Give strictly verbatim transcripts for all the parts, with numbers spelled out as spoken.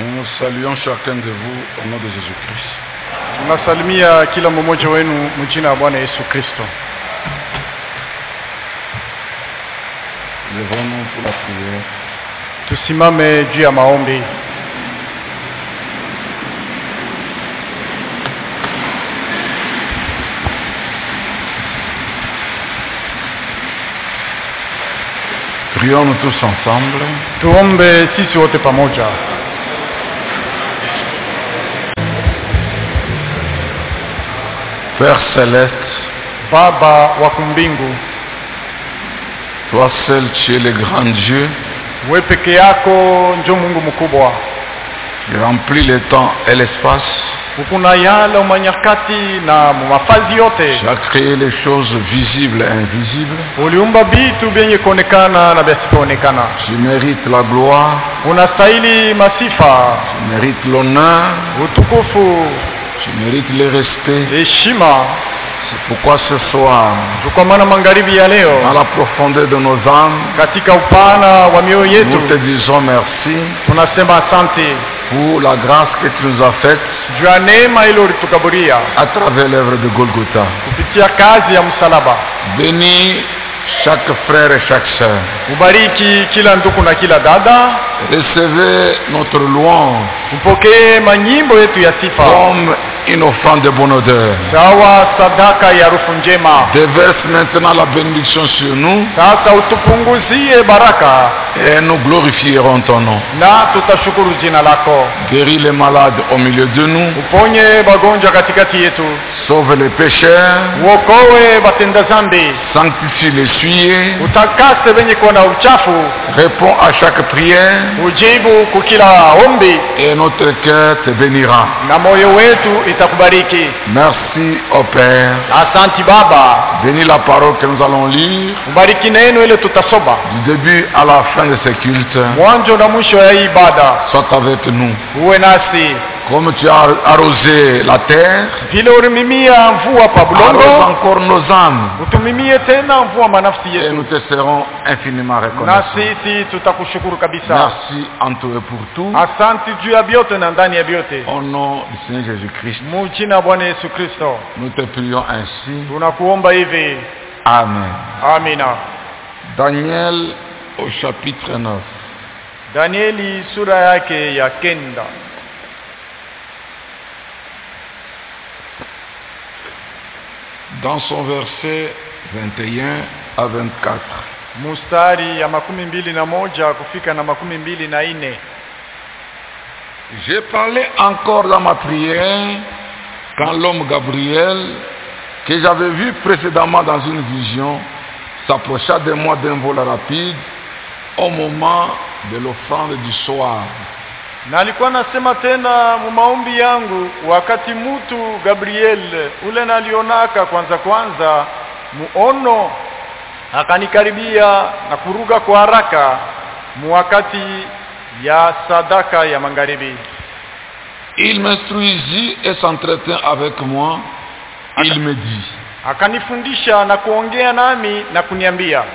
Nous saluons chacun de vous au nom de Jésus-Christ. Tunasalimia kila mmoja wenu mjina la Bwana Yesu Kristo. Levons-nous pour la prière. Tusimame juu ya maombi. Prions-nous tous ensemble. Tuombe sisi wote pamoja. Père céleste, Baba wa kumbingu, toi seul tu es le grand Dieu wewe peke yako ndio Mungu mkubwa. qui remplit le temps et l'espace. Ukuna yala umanyakati na mafazi yote. Tu as créé les choses visibles et invisibles. Uliumba vitu vyenye kuonekana na visivyoonekana. Tu mérites la gloire. Unastahili masifa. Tu mérites l'honneur. Utukufu. Tu mérites le respect. Heshima. C'est pourquoi ce soir, kwa maana magharibi ya leo, à la profondeur de nos âmes, katika upana wa mioyo yetu, nous te disons merci tunasema asante pour la grâce que tu nous as faite juu ya neema ile ulitukaburia à travers l'œuvre de Golgotha. kupitia kazi ya msalaba. Bénis chaque frère et chaque sœur. Ubariki kila ndugu na kila dada. Recevez notre louange upokee manyimbo yetu ya sifa comme une offrande de bonne odeur. sawa sadaka ya harufu njema. Déverse maintenant la bénédiction sur nous Sasa utupunguzie baraka et nous glorifierons ton nom. na tutashukuru jina lako. Guéris les malades au milieu de nous. Uponye wagonjwa katikati yetu. Sauve les pécheurs. Uokoe watenda dhambi. Sanctifie les souillés. Utakase wenye kuwa na uchafu. Réponds à chaque prière. Ujibu kukila ombi. Et notre cœur te bénira. Na moyo wetu itakubariki. Merci au Père. Asante Baba. Bénis la parole que nous allons lire. Ubariki neno ile tutasoba. Du début à la fin de ce culte. Mwanzo na mwisho ya ibada. Sois avec nous. Uwe nasi. Comme tu as arrosé la terre, vile ulimimia mvua pa bulongo, arrose encore nos âmes. utumimie tena mvua manafsi yetu. Et nous te serons infiniment reconnaissants. Na sisi tutakushukuru kabisa. Merci en tout et pour tout. Asante juu ya vyote na ndani ya vyote. Au nom du Seigneur Jésus-Christ. Mjina Bwana Yesu Kristo. Nous te prions ainsi. Tunakuomba hivi. Amen. Amina. Daniel au chapitre neuf. Danieli sura yake ya kenda. Dans son verset vingt et un à vingt-quatre. Mustari ya makumi mbili na moja kufika na makumi mbili na ine. J'ai parlé encore dans ma prière quand l'homme Gabriel, que j'avais vu précédemment dans une vision, s'approcha de moi d'un vol rapide au moment de l'offrande du soir. Na alikuwa nasema tena mumaombi yangu wakati mtu Gabriel ule nalionaka kwanza kwanza muono akanikaribia na kuruga kwa haraka muwakati ya sadaka ya magharibi. Il m'instruisit et s'entretint avec moi. Il me dit, akanifundisha na kuongea nami na kuniambia,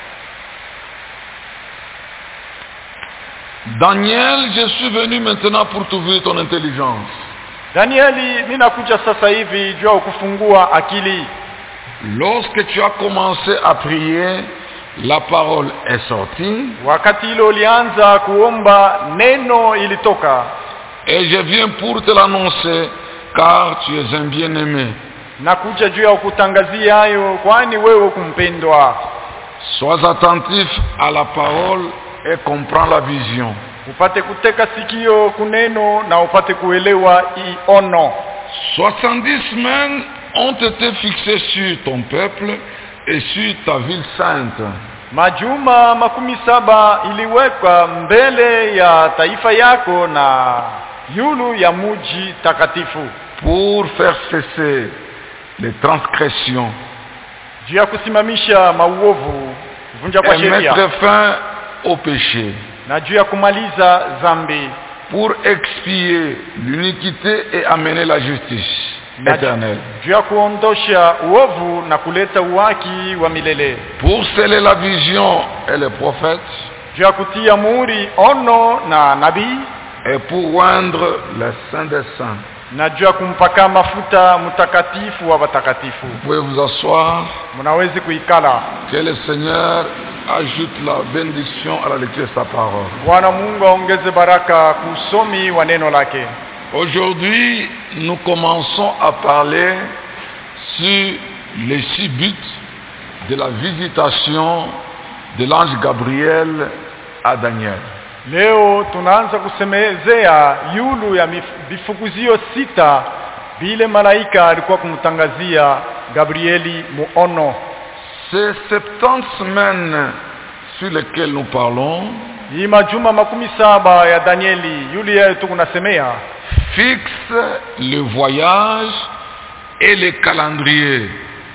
Daniel, je suis venu maintenant pour t'ouvrir ton intelligence. Danieli, mimi nakuja sasa hivi jua kufungua akili. Lorsque tu as commencé à prier, la parole est sortie. Wakati ile ulianza kuomba neno ilitoka. Et je viens pour te l'annoncer, car tu es un bien-aimé. Nakuja juu ya kutangazia hayo kwani wewe kumpendwa. Sois attentif à la parole et comprends la vision. Upate kuteka sikio kuneno na upate kuelewa i ono. soixante-dix semaines ont été fixées sur ton peuple et sur ta ville sainte. Majuma makumi saba iliwekwa mbele ya taifa yako na yulu ya muji takatifu. Pour faire cesser les transgressions. Juu ya kusimamisha mauovu, kuvunja kwa et sheria. mettre fin au péché. Na juu ya kumaliza zambi. Pour expier l'iniquité et amener la justice éternelle. Juu ya kuondosha uovu na kuleta uwaki wa milele. Pour sceller la vision et les prophètes. Juu ya kutia muhuri ono na nabii. et pour oindre le Saint des Saints. na juu ya kumpaka mafuta mtakatifu wa watakatifu. Vous pouvez vous asseoir. Mnaweza kuikala. Que le Seigneur ajoute la bénédiction à la lecture de sa parole. Bwana Mungu aongeze baraka kusomi wa neno lake. Aujourd'hui, nous commençons à parler sur les six buts de la visitation de l'ange Gabriel à Daniel. Leo tunaanza kusemezea yulu ya vifukuzio sita vile malaika alikuwa kumtangazia Gabrieli muono. Ces septante semaines sur lesquelles nous parlons, hii majuma makumi saba ya Danieli yule yetu kunasemea, fixe le voyage et le calendrier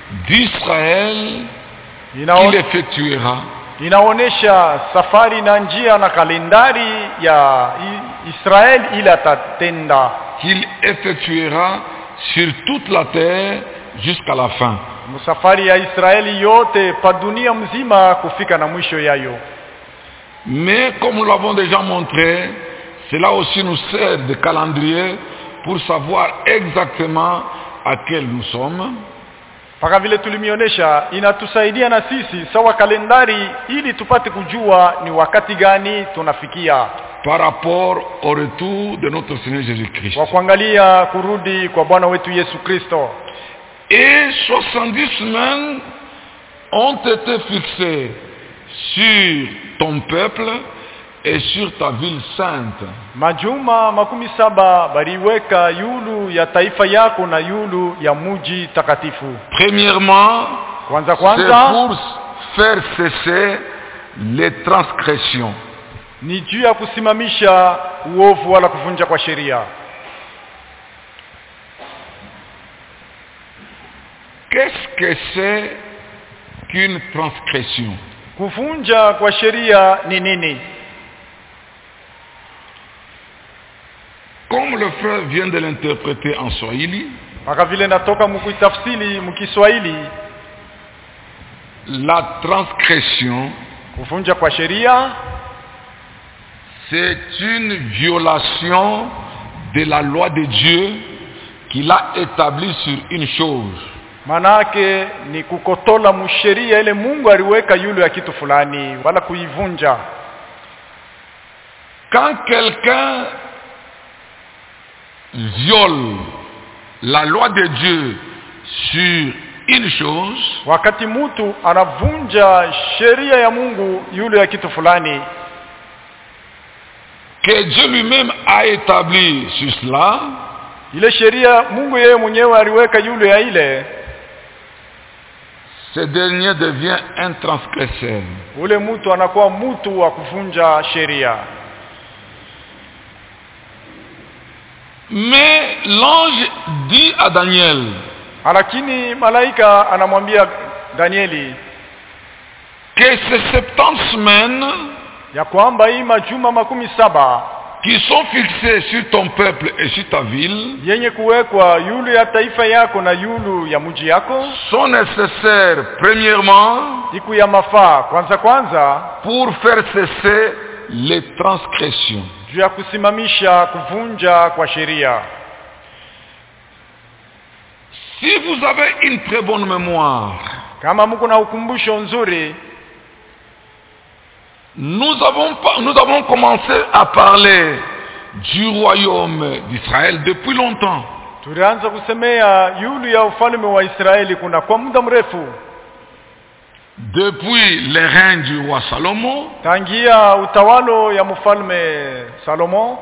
d'Israël qu'il effectuera. Inaonesha safari na njia na kalendari ya Israel ili atatenda, qu'il effectuera sur toute la terre jusqu'à la fin. Musafari ya Israeli yote pa dunia mzima kufika na mwisho yayo. Mais comme nous l'avons déjà montré, cela aussi nous sert de calendrier pour savoir exactement à quel nous sommes. Paka vile tulimionesha inatusaidia na sisi sawa kalendari ili tupate kujua ni wakati gani tunafikia par rapport au retour de notre Seigneur Jésus-Christ. Kwa kuangalia kurudi kwa Bwana wetu Yesu Kristo. Et soixante-dix semaines ont été fixées sur ton peuple et sur ta ville sainte. Majuma makumi saba bariweka yulu ya taifa yako na yulu ya muji takatifu. Premièrement, kwanza kwanza, c'est pour faire cesser les transgressions. Ni juu ya kusimamisha uovu wala kuvunja kwa sheria. Qu'est-ce que c'est qu'une transgression? Kuvunja kwa sheria ni nini? Comme le frère vient de l'interpréter en Swahili, Paka vile natoka mkuitafsiri mkiswahili, la transgression, kuvunja kwa sheria, c'est une violation de la loi de Dieu qu'il a établie sur une chose. Manake ni kukotola musheria ile Mungu aliweka yule ya kitu fulani wala kuivunja. Quand quelqu'un viole la loi de Dieu sur une chose, wakati mtu anavunja sheria ya Mungu yule ya kitu fulani que Dieu lui-même a établi sur cela, ile sheria Mungu yeye mwenyewe aliweka yule ya ile, ce dernier devient un transgresseur. ule mtu anakuwa mtu wa kuvunja sheria. Mais l'ange dit à Daniel, lakini malaika anamwambia Danieli que ces septante semaines ya kwamba hii majuma makumi saba qui sont fixées sur ton peuple et sur ta ville yenye kuwekwa yulu ya taifa yako na yulu ya mji yako sont nécessaires premièrement siku ya mafaa kwanza kwanza pour faire cesser les transgressions. juu ya kusimamisha kuvunja kwa sheria. Si vous avez une très bonne mémoire, kama mko na ukumbusho nzuri, nous avons nous avons commencé à parler du royaume d'Israël depuis longtemps. tulianza kusemea yulu ya ufalme wa Israeli kuna kwa muda mrefu, depuis le règne du roi Salomon, tangia utawalo ya mfalme Salomon.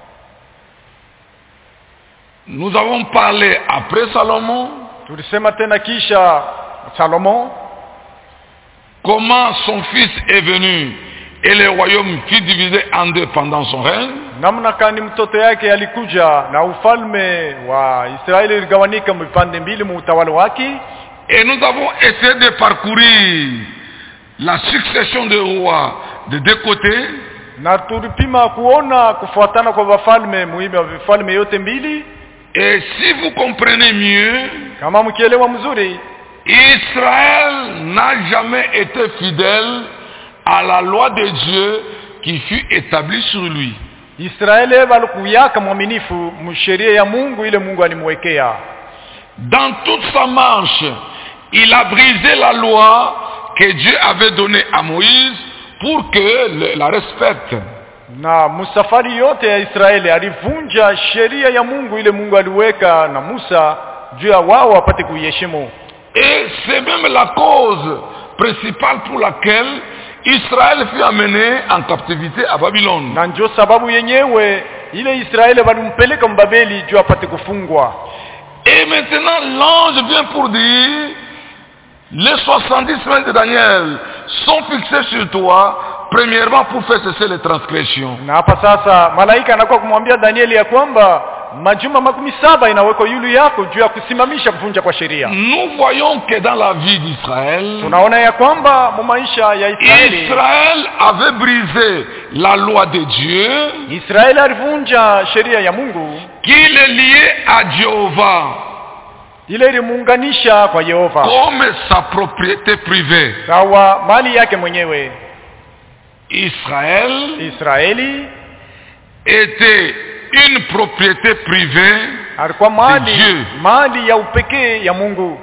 Nous avons parlé après Salomon, tulisema tena kisha Salomon, comment son fils est venu et le royaume fut divisé en deux pendant son règne. namna kani mtoto yake alikuja na ufalme wa Israeli uligawanika vipande mbili mu utawala wake. Et nous avons essayé de parcourir la succession de rois de deux côtés. Na tulipima kuona kufuatana kwa wafalme muhimu wa vifalme yote mbili. Et si vous comprenez mieux, kama mkielewa mzuri, Israël n'a jamais été fidèle à la loi de Dieu qui fut établie sur lui. Israeli walikuwa mwaminifu msheria ya Mungu ile Mungu alimwekea. Dans toute sa marche, il a brisé la loi que Dieu avait donnée à Moïse pour que le, la respecte. Na musafari yote ya Israeli alivunja sheria ya Mungu ile Mungu aliweka na Musa juu ya wao wapate kuiheshimu. Et c'est même la cause principale pour laquelle Israël fut amené en captivité à Babylone. Na ndio sababu yenyewe ile Israeli walimpeleka mbabeli juu apate kufungwa. Et maintenant l'ange vient pour dire les soixante-dix semaines de Daniel sont fixées sur toi, premièrement pour faire cesser les transgressions. Na hapa sasa malaika anakuwa kumwambia Danieli ya kwamba majuma makumi saba inawekwa yulu yako juu ya kusimamisha kuvunja kwa sheria. Nous voyons que dans la vie d'Israël, tunaona ya kwamba mu maisha ya Israeli, Israël avait brisé la loi de Dieu, Israeli alivunja sheria ya Mungu, qui est liée à Jéhovah, ile ilimuunganisha kwa Yehova comme sa propriété privée. sawa mali yake mwenyewe. Israël Israeli était une propriété privée alikuwa mali Dieu. mali ya upekee ya Mungu,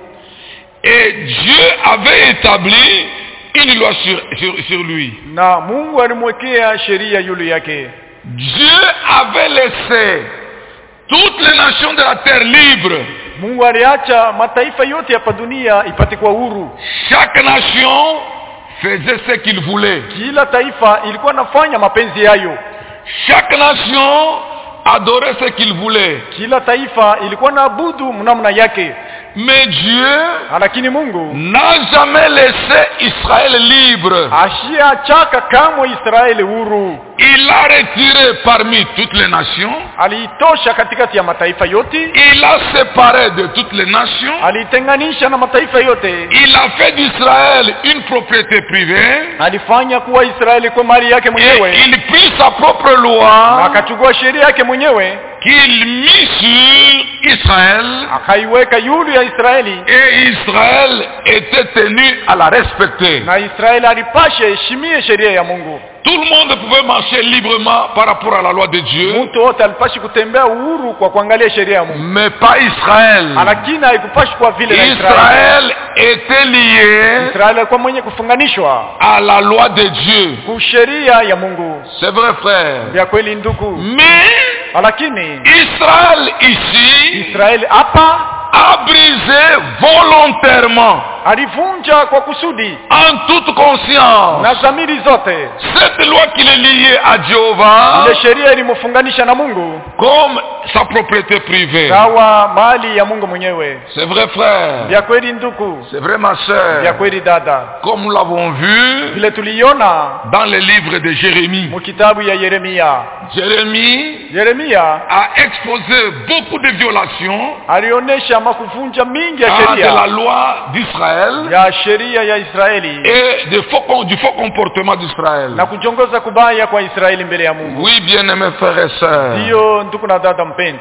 et Dieu avait établi une loi sur, sur, sur lui. na Mungu alimwekea sheria yule yake. Dieu avait laissé toutes les nations de la terre libres. Mungu aliacha mataifa yote hapa dunia ipate kuwa huru. Chaque nation faisait ce qu'il voulait. Kila taifa ilikuwa nafanya mapenzi yayo. Chaque nation adorait ce qu'il voulait. Kila taifa ilikuwa naabudu mnamna yake. Mais Dieu Lakini Mungu n'a jamais laissé Israël libre. ashiachaka kamwe Israeli huru. Il l'a retiré parmi toutes les nations. Aliitosha katikati ya mataifa yote. Il l'a séparé de toutes les nations. Alitenganisha na mataifa yote. Il a fait d'Israël une propriété privée. Alifanya kuwa Israeli kwa mali yake Et mwenyewe. il prit sa propre Na loi akachukua sheria yake mwenyewe qu'il mit sur Israël. akaiweka yulu ya Israeli, Et Israël était tenu à la respecter. na Israeli alipasha heshimie sheria ya Mungu. Tout le monde pouvait marcher librement par rapport à la loi de Dieu, Mtu wote alipashi kutembea uhuru kwa kuangalia sheria ya Mungu. mais pas Israël. Lakini haikupashi kwa vile na Israeli. Israël était lié Israeli alikuwa mwenye kufunganishwa à la loi de Dieu. kwa sheria ya Mungu. C'est vrai, frère. Vya kweli ndugu. Mais Lakini Israël ici Israeli hapa a brisé volontairement, alivunja kwa kusudi en toute conscience, na dhamiri zote cette loi qu'il est liée à Jéhovah ile sheria ilimfunganisha na Mungu comme sa propriété privée. sawa mali ya Mungu mwenyewe. C'est vrai, frère. Vya kweli ndugu. C'est vrai, ma Vya sœur. kweli dada. Comme nous l'avons vu Vile tuliona dans le livre de Jérémie. mu kitabu ya Yeremia. Jérémie Yeremia a exposé beaucoup de violations alionesha makuvunja mingi ya ah, de la sheria loi d'Israël ya sheria ya Israeli et de faux, com- du faux comportement d'Israël. na kujongoza kubaya kwa Israeli mbele ya Mungu. Oui, bien-aimés frères et sœurs, Ndiyo ndugu na dada mpenzi,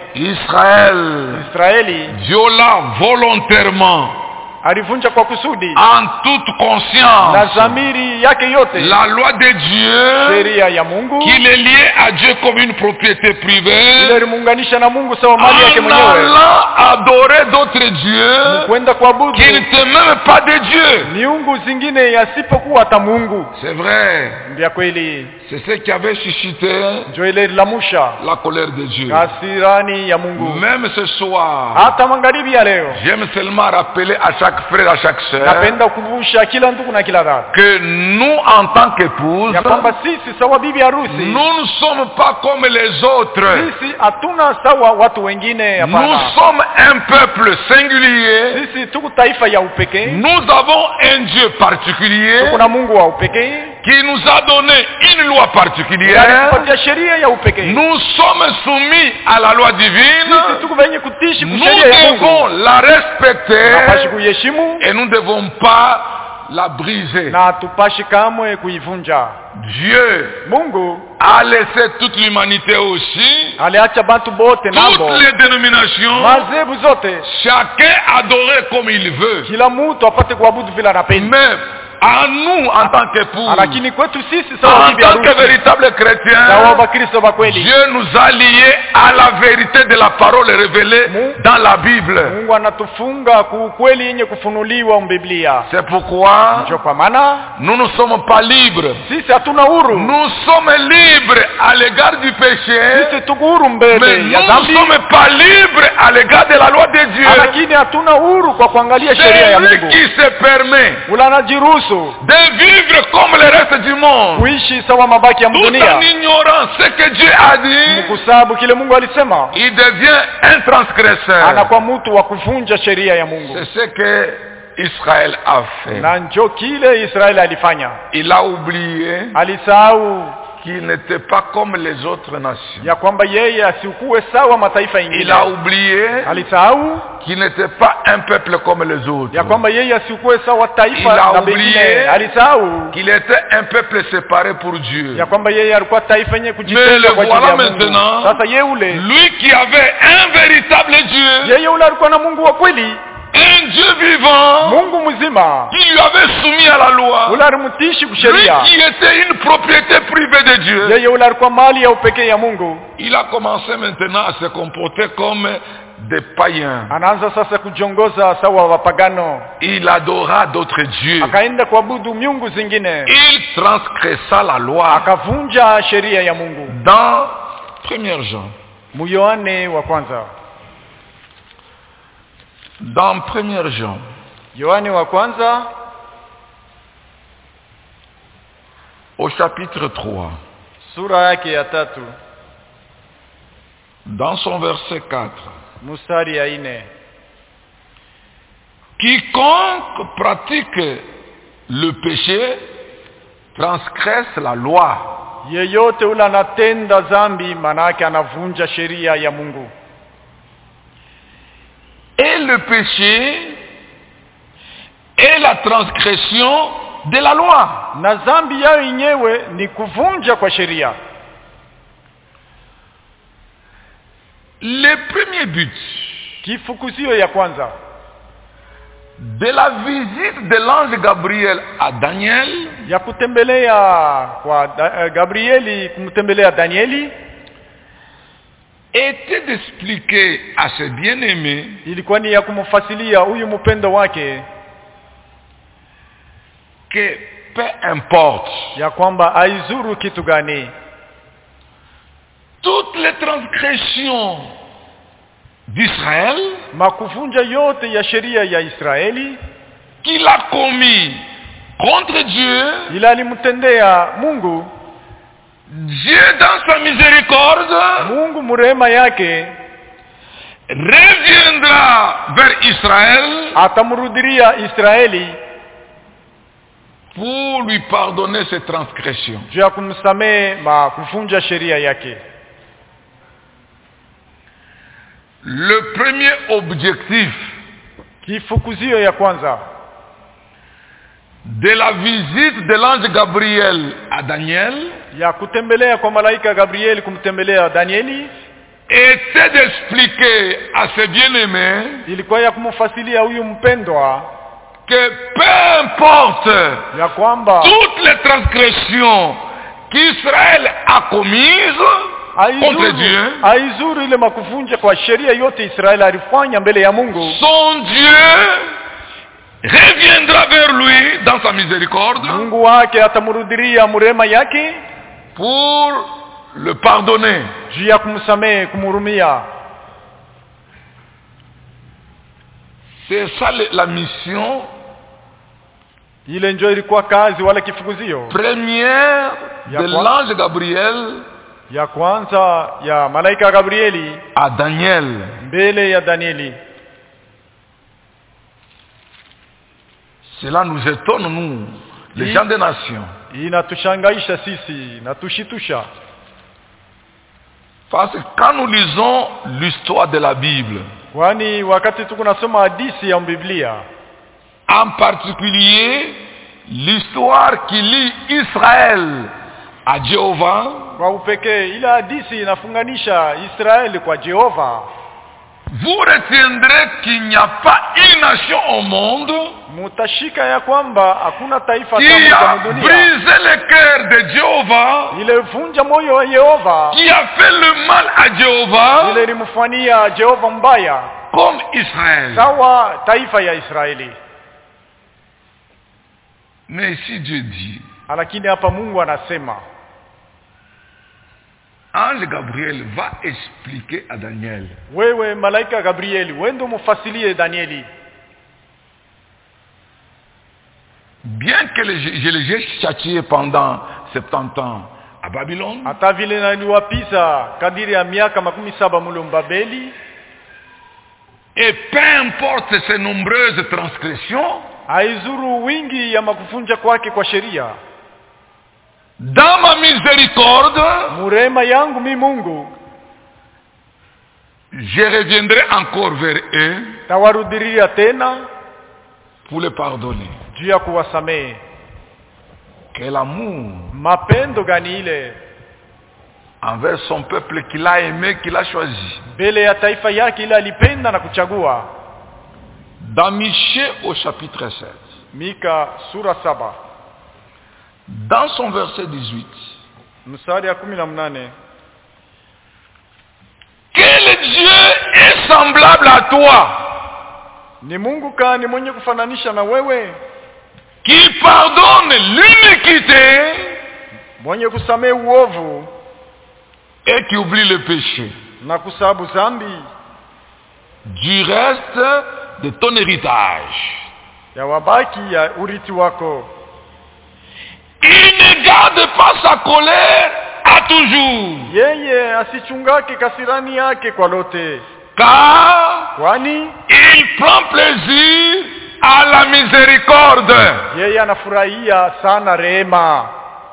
Israël Israeli viola volontairement, alivunja kwa kusudi en toute na conscience, dhamiri yake yote la loi de Dieu sheria ya Mungu qu'il est lié à Dieu comme une propriété ile privée, limuunganisha na Mungu sawa mali yake en mwenyewe, allant adorer d'autres dieux kwenda kuabudu qui n'étaient même pas des dieux. miungu zingine yasipokuwa hata Mungu. C'est vrai, Vya kweli c'est ce qui avait suscité ndio ile ilamusha la colère de Dieu. kasirani ya Mungu. Même ce soir, Hata magharibi ya leo j'aime seulement rappeler à chaque frère, à chaque sœur, napenda kukumbusha kila ndugu na kila dada que nous, en tant qu'épouses, ya kwamba sisi sawa bibi harusi, nous ne sommes pas comme les autres. sisi hatuna sawa watu wengine. Nous Hapana, sommes un peuple singulier. sisi tuko taifa ya upekee, Nous avons un Dieu particulier kuna Mungu wa upekee qui nous a donné une loi particulière. kupatia sheria ya upekee. Nous sommes soumis à la loi Sisi divine. tuko venye kutishi Nous kusheria ya devons Mungu, la respecter tupashi kuiheshimu et nous ne devons pas la briser. na tupashi kamwe kuivunja. Dieu Mungu a laissé toute l'humanité aussi, aliacha bantu bote nabo toutes les dénominations, mazebu zote, chacun adorer comme il veut. kila mtu apate kuabudu vile anapenda. Mais À nous en tant qu'époux, lakini kwetu sisi sawa en bibi tant que harusi, véritable sawa chrétien, Wakristo wa kweli, Dieu nous a liés à la vérité de la parole révélée dans la Bible. Mungu anatufunga ku kweli yenye kufunuliwa mbiblia. C'est pourquoi Ndio kwa maana nous ne sommes pas libres. sisi hatuna huru. Nous sommes libres à l'égard du péché, Sisi tuko huru mais mbele nous ya ne dhambi, sommes pas libres à l'égard de la loi de Dieu. lakini hatuna huru kwa kuangalia sheria ya C'est lui Mungu. qui se permet Ula anajiruhusu de vivre comme le reste du monde, kuishi sawa mabaki ya tout dunia, en ignorant ce que Dieu a dit. kusababu kile Mungu alisema. Il devient un transgresseur. Anakuwa mtu wa kuvunja sheria ya Mungu. C'est ce que Israël a fait. Na njo kile Israeli alifanya. Il a oublié Alisahau qu'il n'était pas comme les autres nations. ya kwamba yeye asikuwe sawa mataifa Il ingine. a oublié Alisahau qu'il n'était pas un peuple comme les autres. ya kwamba yeye asikuwe sawa Il taifa a na oublié bengine. Alisahau qu'il était un peuple séparé pour Dieu. ya kwamba yeye alikuwa taifa yenye Mais kujitenga le kwa ajili voilà ya Mungu. maintenant. Sasa yeye ule, Lui qui avait un véritable Dieu, yeye ule alikuwa na Mungu wa kweli, un Dieu vivant, Mungu mzima, qui lui avait soumis à la loi. ule alimtishi Lui kusheria. qui était une propriété privée de Dieu. Yeye ule alikuwa mali ya upekee ya Mungu. Il a commencé maintenant à se comporter comme des païens. Anaanza sasa kujongoza sawa wapagano. Il adora d'autres dieux. Akaenda kuabudu miungu zingine. Il transgressa la loi. Akavunja sheria ya Mungu. Dans premier Jean. Muyohane wa kwanza. Dans premier Jean. Yohane wa kwanza au chapitre trois. sura yake ya tatu dans son verset quatre. mstari ya nne. Quiconque pratique le péché transgresse la loi. Yeyote ule anatenda dhambi manake anavunja sheria ya Mungu. Et le péché est la transgression de la loi. Na dhambi yao yenyewe ni kuvunja kwa sheria. Le premier but Kifukuzio ya kwanza de la visite de l'ange Gabriel à Daniel ya kutembelea kwa da, Gabrieli kumtembelea Danieli était d'expliquer à ses bien-aimés ilikuwa ni ya kumfasilia huyu mpendo wake que peu importe ya kwamba aizuru kitu gani, toutes les transgressions d'Israël makuvunja yote ya sheria ya Israeli qu'il a commis contre Dieu, ila alimtendea Mungu, Dieu dans sa miséricorde Mungu mrehema yake reviendra vers Israël atamrudiria Israeli pour lui pardonner ses transgressions. juu ya kumsamehe makuvunja sheria yake. Le premier objectif Kifukuzio ya kwanza de la visite de l'ange Gabriel à Daniel ya kutembelea kwa malaika Gabrieli kumtembelea Danieli était d'expliquer à ses bien-aimés ilikuwa ya kumfasilia huyu mpendwa que peu importe ya kwamba toutes les transgressions qu'Israël a commises contre Dieu, aizuru ile makuvunja kwa sheria yote Israeli alifanya mbele ya Mungu, son Dieu reviendra vers lui dans sa miséricorde Mungu wake atamrudiria mrehema yake pour le pardonner. juu ya kumsamehe, kumhurumia. C'est ça la mission Ile ndio ilikuwa kazi wala kifukuzio première de l'ange Gabriel ya kwanza ya malaika Gabrieli à Daniel. mbele ya Danieli. Cela nous étonne, nous, les gens des nations. Inatushangaisha sisi na tushitusha, parce que quand nous lisons l'histoire de la Bible, kwani wakati tuko nasoma hadithi ya Biblia, en particulier l'histoire qui lie Israël à Jéhovah, kwa upekee ile hadithi inafunganisha Israeli kwa Jehova, vous retiendrez qu'il n'y a pas nation au monde mutashika ya kwamba hakuna taifa qui kama a za dunia brisé le cœur de Jéhovah, ilivunja moyo wa Yehova, qui a fait le mal à Jéhovah, ile ilimfanyia Jehova mbaya comme Israël. sawa taifa ya Israeli. Mais ici Dieu dit, Lakini hapa Mungu anasema, Ange Gabriel va expliquer à Daniel. wewe malaika Gabrieli wende mufasilie Danieli, Bien que le- je les ai châtiés pendant soixante ans à Babylone, hata vile naliwapisa kadiri ya miaka makumi saba mule Mbabeli, et peu importe ces nombreuses transgressions, haizuru wingi ya makufunja kwake kwa sheria, dans ma miséricorde, murema yangu mi Mungu je reviendrai encore vers eux tawarudiria tena pour les pardonner. juu ya kuwasamehe. Quel amour Mapendo gani ile envers son peuple qu'il a aimé, qu'il a choisi. mbele ya taifa yake ile alipenda na kuchagua. Dans Michée au chapitre sept, Mika sura saba dans son verset dix-huit, mstari ya kumi na mnane quel Dieu est semblable à toi, ni Mungu kani mwenye kufananisha na wewe, qui pardonne l'iniquité mwenye kusamehe uovu et qui oublie le péché, na kusabu zambi du reste de ton héritage. ya wabaki ya urithi wako. Il ne garde pas sa colère à toujours, Yeye asichungake kasirani yake kwa lote, car kwani il prend plaisir à la miséricorde. yeye anafurahia sana rehema.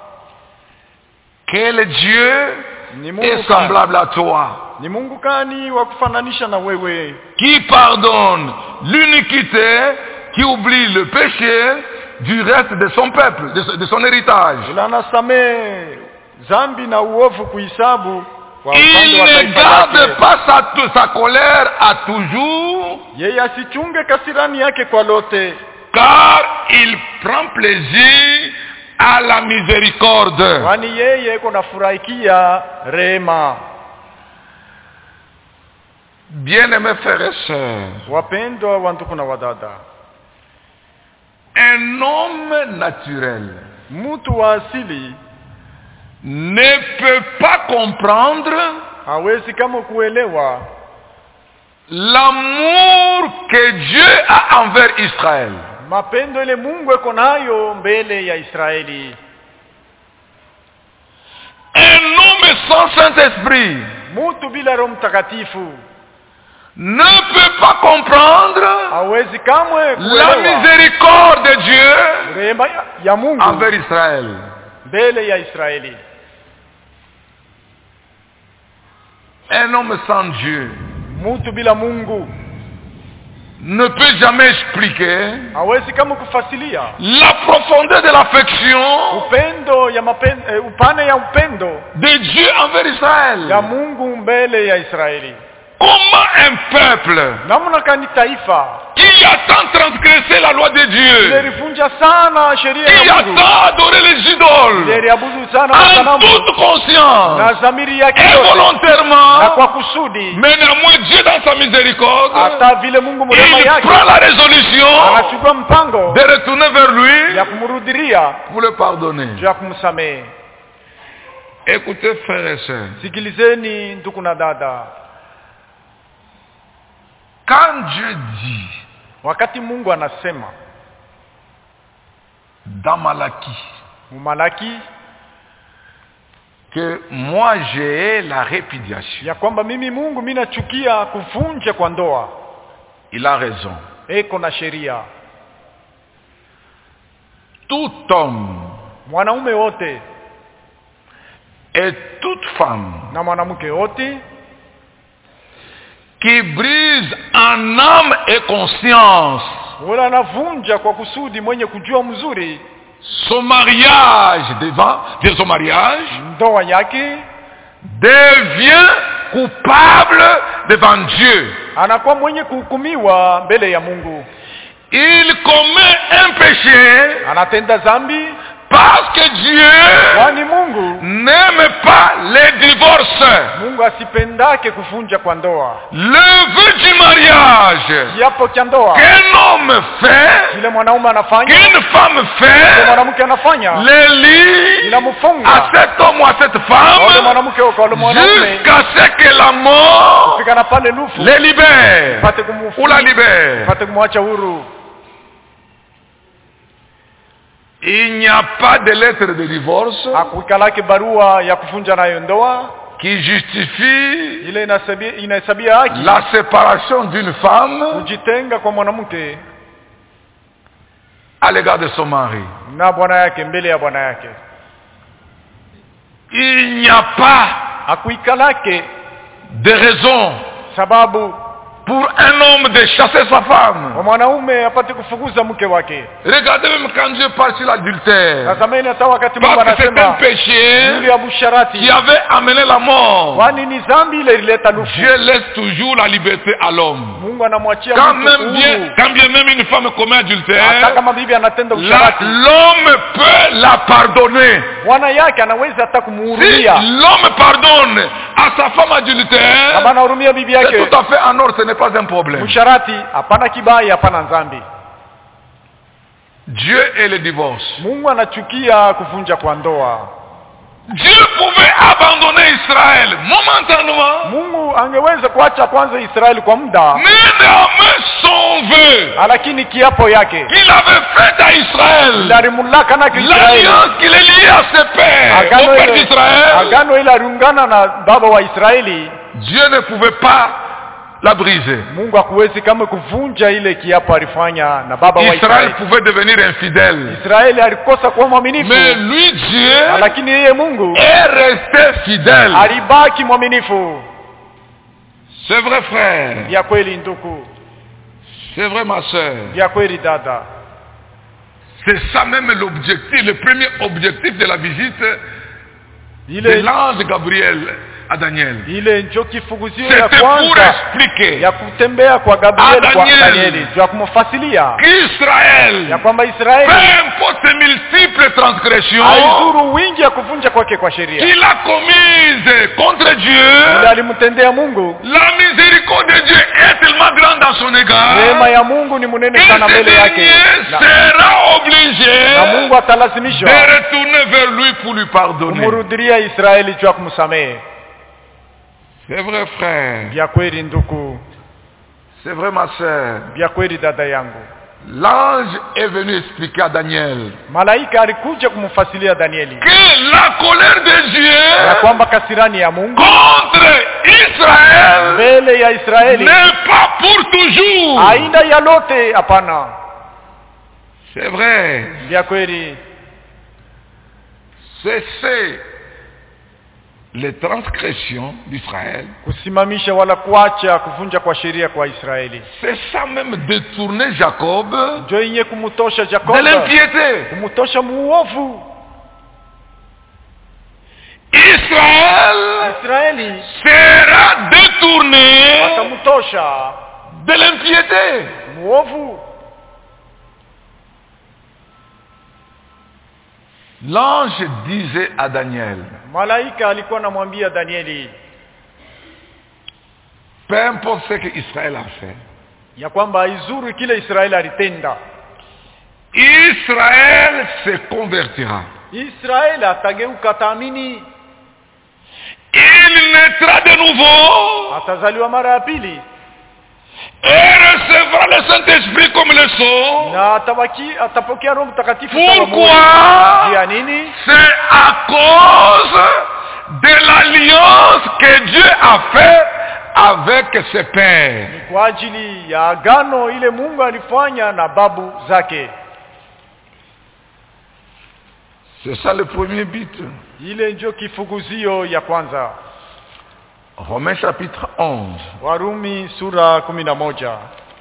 Quel Dieu Ni est Mungu kani, semblable à toi, ni Mungu kani wa kufananisha na wewe, qui pardonne l'iniquité, qui oublie le péché du reste de son peuple, de, de son héritage. ila anasamehe zambi na uovu kuhisabu kwa upande Il wa ne taifa garde lake. pas sa, sa colère à toujours, Yeye asichunge kasirani yake kwa lote, car il prend plaisir à la miséricorde. kwani yeye kuna furahikia rehema. Bien-aimés frères et sœurs, Wapendwa wa ndugu na wadada, un homme naturel mtu wa asili ne peut pas comprendre hawezi kama kuelewa l'amour que Dieu a envers Israël. mapendo ile Mungu eko nayo mbele ya Israeli. Un homme sans Saint-Esprit Mtu bila Roho Mtakatifu ne peut pas comprendre hawezi kamwe la kuelewa miséricorde de Dieu rehema ya- ya Mungu envers Israël. mbele ya Israeli. Un homme sans Dieu Mtu bila Mungu ne peut jamais expliquer hawezi kama kufasilia la profondeur de l'affection upendo ya mapendo, eh, upana ya upendo de Dieu envers ya Israël. Mungu mbele ya Israeli. Comment un peuple Namna kani taifa qui a tant transgressé la loi de Dieu, ilirivunja sana sheria qui ya a Mungu, tant adoré les idoles, iliriabudu sana en masanamu toute conscience na dhamiri yake et yote na volontairement, kwa kusudi, mais néanmoins Dieu dans sa miséricorde, hata vile Mungu mrema il yake prend la résolution anachukua mpango de retourner vers lui ya kumrudiria pour le pardonner. juu ya kumsamehe. Écoutez frères et sœurs, Sikilizeni ndugu na dada, quand Dieu dit wakati Mungu anasema dans Malachie Mumalaki que moi j'ai la répudiation, ya kwamba mimi Mungu mimi nachukia kuvunja kwa ndoa, il a raison. eko na sheria. Tout homme Mwanaume wote et toute femme na mwanamke wote qui brise en âme et conscience wala anavunja kwa kusudi, mwenye kujua mzuri son mariage devant, vers son mariage, ndoa yake, devient coupable devant Dieu. anakuwa mwenye kuhukumiwa mbele ya Mungu. il commet un péché anatenda zambi parce que Dieu kwani Mungu n'aime pas les divorces. Mungu asipendake kuvunja kwa ndoa. Le vœu du mariage Kiapo cha ndoa qu'un homme fait, kile mwanaume anafanya, qu'une femme kile fait, mwanamke anafanya, les lie inamfunga à cet homme ou à cette wale femme mwanamke au kwa mwanaume jusqu'à ce que la mort fika na pale lufu les libère pate ou la kumfunga libère. pate kumwacha huru. Il n'y a pas de lettre de divorce Hakuikalake barua ya kuvunja nayo ndoa qui justifie ile inasabia inahesabia haki la séparation d'une femme kujitenga kwa mwanamke à l'égard de son mari. na bwana yake mbele ya bwana yake. Il n'y a pas Hakuikalake de raison sababu pour un homme de chasser sa femme. kwa mwanaume apate kufukuza mke wake. Regardez même quand Dieu parle sur l'adultère. Tazameni hata wakati Mungu Parce que c'est un anasema péché yule ya busharati qui avait amené la mort. kwani ni dhambi ile ilileta lufu. Dieu laisse toujours la liberté à l'homme. Mungu anamwachia Quand mtu même bien, huru. quand bien même une femme commet Hata adultère, kama bibi anatenda la- usharati l'homme peut la pardonner. bwana yake anaweza hata Si kumhurumia. l'homme pardonne à sa femme adultère, Kama anahurumia bibi c'est yake tout à fait en ordre, ce n'est pas un problème. msharati, hapana kibaya, hapana dhambi. Dieu est le divorce. Mungu anachukia kuvunja kwa ndoa. Dieu pouvait abandonner Israël momentanément, Mungu angeweza kuacha kwanza Israeli kwa muda, mais néanmoins son vœu lakini kiapo yake qu'il avait fait à Israël, alimulaka na Israeli, l'alliance qu'il est lié à ses pères, agano au père ile d'Israël, agano ile aliungana na baba wa Israeli. Dieu ne pouvait pas la briser. Mungu hakuwezi kama kuvunja ile kiapo alifanya na baba wa Israël Israeli. pouvait devenir infidèle, Israeli alikosa kuwa mwaminifu, mais lui Dieu lakini yeye Mungu est resté fidèle. alibaki mwaminifu. C'est vrai frère, Ya kweli ndugu, c'est vrai ma soeur. ya kweli dada. C'est ça même l'objectif, le premier objectif de la visite de Ile l'ange Gabriel à Daniel. ile ndio kifuguzio ya C'était pour kwanza expliquer ya kutembea kwa Gabriel Ah, kwa Daniel. Danieli, ya kumfasilia qu'Israël, ya kwamba peu Israeli importe ses multiples transgressions haizuru wingi ya kuvunja kwake kwa sheria qu'il a commises contre Dieu, ile alimtendea Mungu. la miséricorde de Dieu est tellement grande dans son égard Neema ya Mungu ni munene que sana ce mbele yake, dernier na, sera obligé na Mungu de atalazimishwa retourner vers lui pour lui pardonner. kumrudilia Israeli juu ya kumsamehe. C'est vrai frère, Vya kweli ndugu, c'est vrai ma soeur. vya kweli dada yangu. L'ange est venu expliquer à Daniel Malaika alikuja kumfasilia Danieli que la colère de ya Dieu kwamba kasirani ya Mungu contre Israël mbele ya Israeli n'est pas pour toujours. haina ya lote, hapana. C'est vrai. Vya kweli Cesser les transgressions d'Israël, kusimamisha wala kuacha kuvunja kwa sheria kwa Israeli c'est ça même détourner Jacob ndio yenye kumutosha de Jacob, l'impiété. kumutosha muovu. Israël Israeli sera détourné watamutosha de l'impiété. muovu. L'ange disait à Daniel, Malaika alikuwa anamwambia Danieli peu importe ce que Israël a fait, ya kwamba haizuru kile Israeli alitenda, Israël se convertira. Israeli atageuka, ataamini, Il naîtra de nouveau atazaliwa mara ya pili et recevra le Saint-Esprit comme le sceau. na atabaki atapokea Roho Mtakatifu sawa moyo. Pourquoi? Ya nini? C'est à cause de l'alliance que Dieu a faite avec ses pères. Ni kwa ajili ya agano ile Mungu alifanya na babu zake. C'est ça le premier but. Ile ndio kifuguzio ya kwanza. Romains chapitre onze. Warumi sura kumi na moja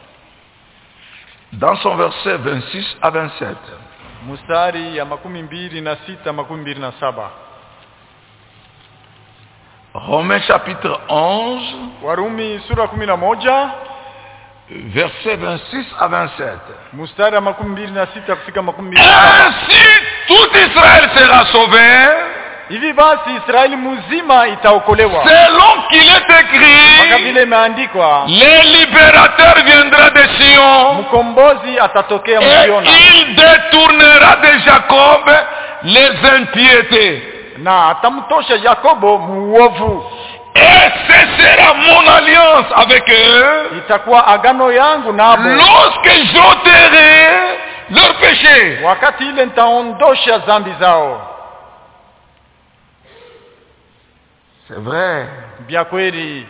Dans son verset vingt-six à vingt-sept. mstari ya makumi mbili na sita makumi mbili na saba. Romains chapitre onze. Warumi sura kumi na moja Versets vingt-six à vingt-sept. Mstari wa makumi mbili na sita kufika makumi mbili. Ainsi tout Israël sera sauvé. Hivi basi Israeli mzima itaokolewa. Selon qu'il est Kama écrit, vile imeandikwa, le libérateur viendra de Sion mkombozi atatokea et Msiona il détournera de Jacob les impiétés. na atamtosha Yakobo muovu. Et ce sera mon alliance avec eux Itakuwa agano yangu nabo lorsque j'ôterai leurs péchés. wakati ile nitaondosha dhambi zao. C'est vrai. Bia kweli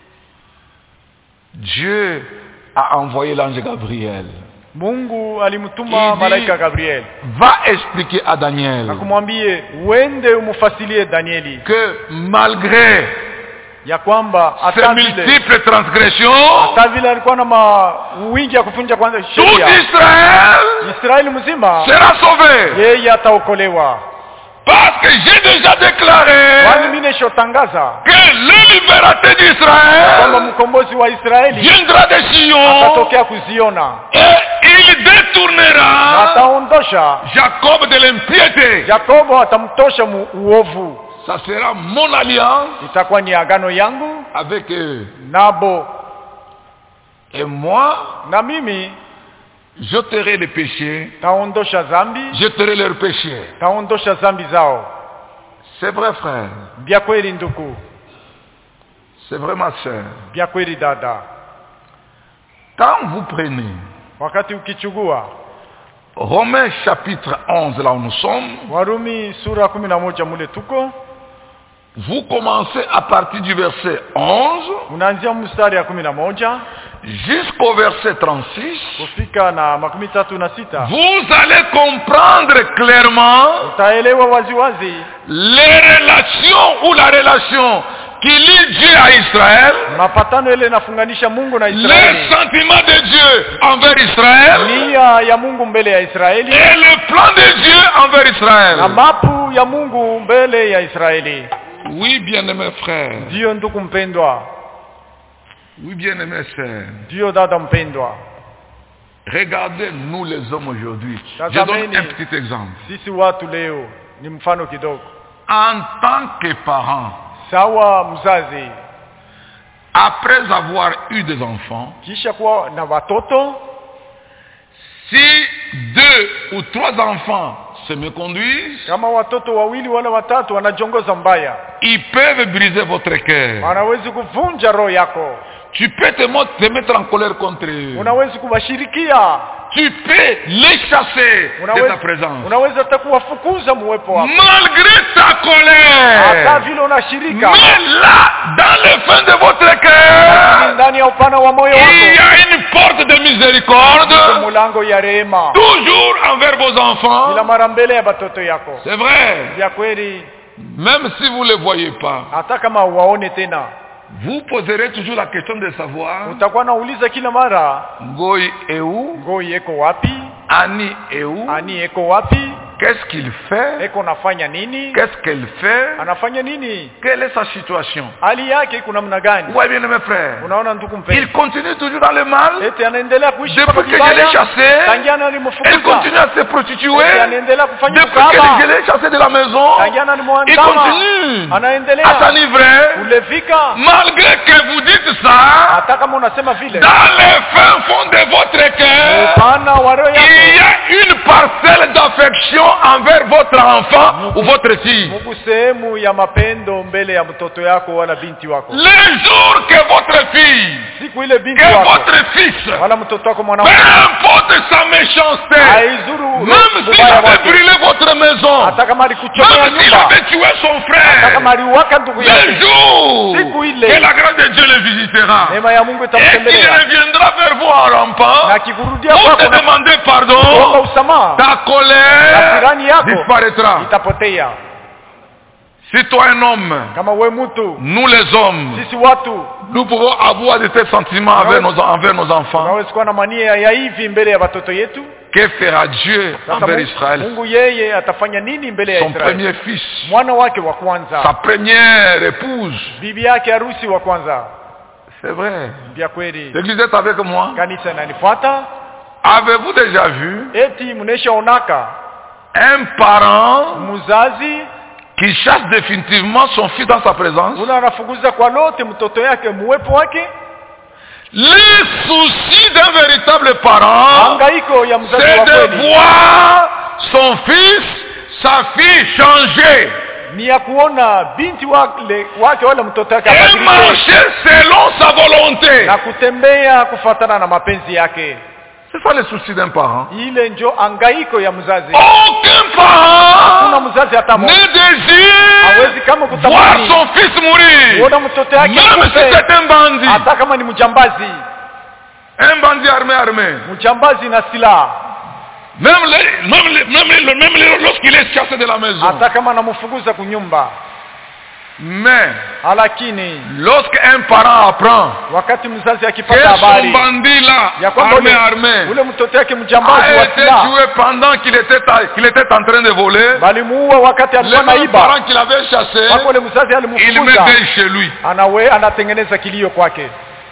Dieu a envoyé l'ange Gabriel. Mungu alimtuma Il dit- malaika Gabriel Va expliquer à Daniel na kumwambie uende umufasilie Danieli que malgré ya kwamba ces hata vile multiples transgressions, hata vile alikuwa na ma wingi ya kufunja kwanza tout sheria, Israël Israeli mzima sera sauvé. yeye ataokolewa. Parce que j'ai déjà Kwani déclaré mimi nishotangaza que le libérateur kwamba d'Israël mkombozi wa Israeli viendra de Sion atatokea kuziona et il na détournera ataondosha Jacob de l'impiété. Yakobo, atamtosha mu uovu. Ça sera mon alliance Itakuwa ni agano yangu avec eux. nabo, Et moi, na mimi j'ôterai les péchés, taondosha zambi, j'ôterai leurs péchés. taondosha zambi zao. C'est vrai, frère. Bia kweli nduku, C'est vrai, ma soeur. bia kweli dada. Quand vous prenez Wakati ukichugua Romains chapitre onze, là où nous sommes, Warumi sura kumi na moja mule tuko, vous commencez à partir du verset onze unaanzia mstari ya kumi na moja jusqu'au verset trente-six. kufika na makumi tatu na sita Vous allez comprendre clairement utaelewa waziwazi les relations ou la relation qui lie Dieu à Israël, mapatano ile inafunganisha Mungu na les Israeli, sentiments de Dieu envers Israël nia ya Mungu mbele ya Israeli et le plan de Dieu envers na Israël. mapu ya Mungu mbele ya Israeli. Oui, bien-aimés frères. Ndiyo ndugu mpendwa, Oui, bien-aimés sœurs. ndiyo dada mpendwa, Regardez nous les hommes aujourd'hui. Je Tazameni. donne un petit exemple. sisi watu leo ni mfano kidogo. En tant que parents, Sawa mzazi, après avoir eu des enfants, kisha kuwa na watoto, si deux ou trois enfants se méconduisent, kama watoto wawili wala watatu wanajongoza mbaya, ils peuvent briser votre cœur. wanawezi kuvunja roho yako, Tu peux te, mo- te mettre en colère contre eux. unawezi kuwashirikia, Tu peux les chasser de ta unaweza présence. unaweza hata kuwafukuza muwepo wako, Malgré ta hata colère. vile unashirika, Mais là, dans le fond de votre lakini cœur, ndani ya upana wa moyo il y wako a une porte de miséricorde, iko mulango ya rehema, toujours envers vos enfants. kila mara mbele ya batoto yako. C'est vrai. Vya kweli, Même si vous ne le voyez pas, hata kama uwaone tena, vous poserez toujours la question de savoir utakuwa nauliza kila mara, Goy est où, ngoi eko wapi, Annie est où, ani eko wapi, qu'est-ce qu'il fait, eko nafanya nini, qu'est-ce qu'elle fait, anafanya nini, quelle est sa situation. hali yake iko namna gani. Oui, bien mes frères. Unaona ndugu Il mpendwa, continue toujours dans le mal. eti anaendelea kuishi kama Depuis que je l'ai kibaya, chassé, tangiana elle alimfukuza, continue à se prostituer. eti anaendelea kufanya Depuis que ukahaba, je l'ai chassé de la maison, tangiana il alimwandama, continue à anaendelea s'enivrer. kulevika. Malgré que vous dites ça, Hata kama unasema vile, dans le fin fond de votre cœur, upana wa roho il y yako a une parcelle d'affection envers votre enfant ou votre fille. Mungu sehemu ya mapendo mbele ya mtoto yako wala binti wako. Le jour que votre fille, Siku ile binti que wako votre fils, wala mtoto wako peu mwanamke importe sa méchanceté, haizuru même s'il ubaya avait wake, brûlé votre maison, hata kama alikuchomea même s'il nyumba, avait tué son hata kama frère, aliwaka ndugu le yake, jour Siku ile, que la grâce de Dieu le visitera, neema ya Mungu et qu'il itamtembelea reviendra vers vous en rampant, na akikurudia pour kwako te na demander kuomba pardon, usamaha, ta colère hasirani yako disparaîtra. itapotea. Si toi un homme, Kama we mtu, nous les hommes, sisi watu nous pouvons avoir de tels sentiments envers nos, envers nos enfants, tunaweza kuwa na mania ya hivi mbele ya watoto yetu. que fera Dieu Sasa envers Mungu, Israël? Mungu yeye atafanya nini mbele ya Son Israeli? premier fils, Mwana wake wa sa kwanza, première épouse, bibi yake harusi wa kwanza, C'est vrai. Vya kweli. L'église est avec moi. Kanisa inanifuata. Avez-vous déjà vu Eti mneshaonaka un parent mzazi qui chasse définitivement son fils dans sa présence? una anafukuza kwa lote mtoto yake muwepo wake? Les soucis d'un véritable parent, Hangaiko ya mzazi c'est wa de kweli voir son fils, sa fille changer ni ya kuona binti wake wake wala mtoto yake et abadilike marcher selon sa volonté. na kutembea kufatana na mapenzi yake. C'est ça les soucis d'un parent. Ile njo hangaiko ya mzazi. Aucun parent Kuna mzazi hata ne mmoja hawezi désire kama voir kutamani son fils mourir, kuona mtoto yake même si akufe, c'est un bandit, hata kama ni mjambazi, un bandit armé armé. mjambazi na silaha, Même, les, même, les, même, les, même les, lorsqu'il est chassé de la maison. hata kama anamfukuza kunyumba. Mais Lakini lorsqu'un parent apprend wakati mzazi que akipata son habari bandit là, ya kwamba armé ule, armé, ule mtoto yake mjambazi a wa été silaha tué pendant qu'il était, qu'il était en train de voler, balimuua wakati le alikuwa même naiba, parent qui l'avait chassé, wako ule mzazi il alimfukuza, met chez lui. anawe anatengeneza kilio kwake.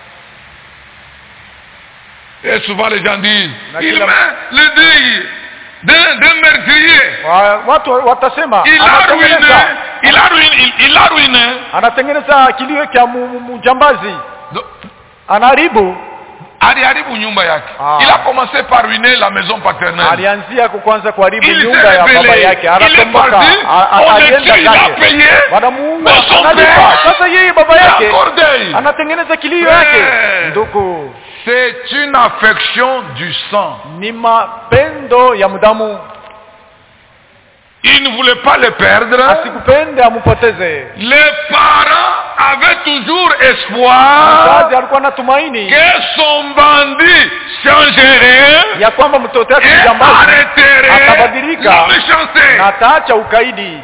Et souvent les gens disent, Na il kila- met le deuil d'un d'un meurtrier. Wa- Watu watasema Il a ruiné, anatengeneza il a ruiné, il, il a ruiné. anatengeneza kilio cha mu- mu- mjambazi, Donc, anaharibu. aliharibu nyumba yake. Ah. Il a commencé par ruiner la maison paternelle. Alianzia kwanza kuharibu Il nyumba s'est ya baba révélé. yake, Il est anatomboka, parti, a- a- on le alienda tue, il a zake, payé, wanamuua, mais son analipa. père, Sasa yeye baba il a yake encore deuil. anatengeneza kilio Frère. yake. Ndugu, C'est une affection du sang. ni mapendo ya mdamu, Il ne voulait pas le perdre. asikupende amupoteze. Les parents avaient toujours espoir Mzazi alikuwa na tumaini que son bandit changerait ya kwamba mtoto wake et mjambazi arrêterait atabadilika la méchanceté. na ataacha ukaidi.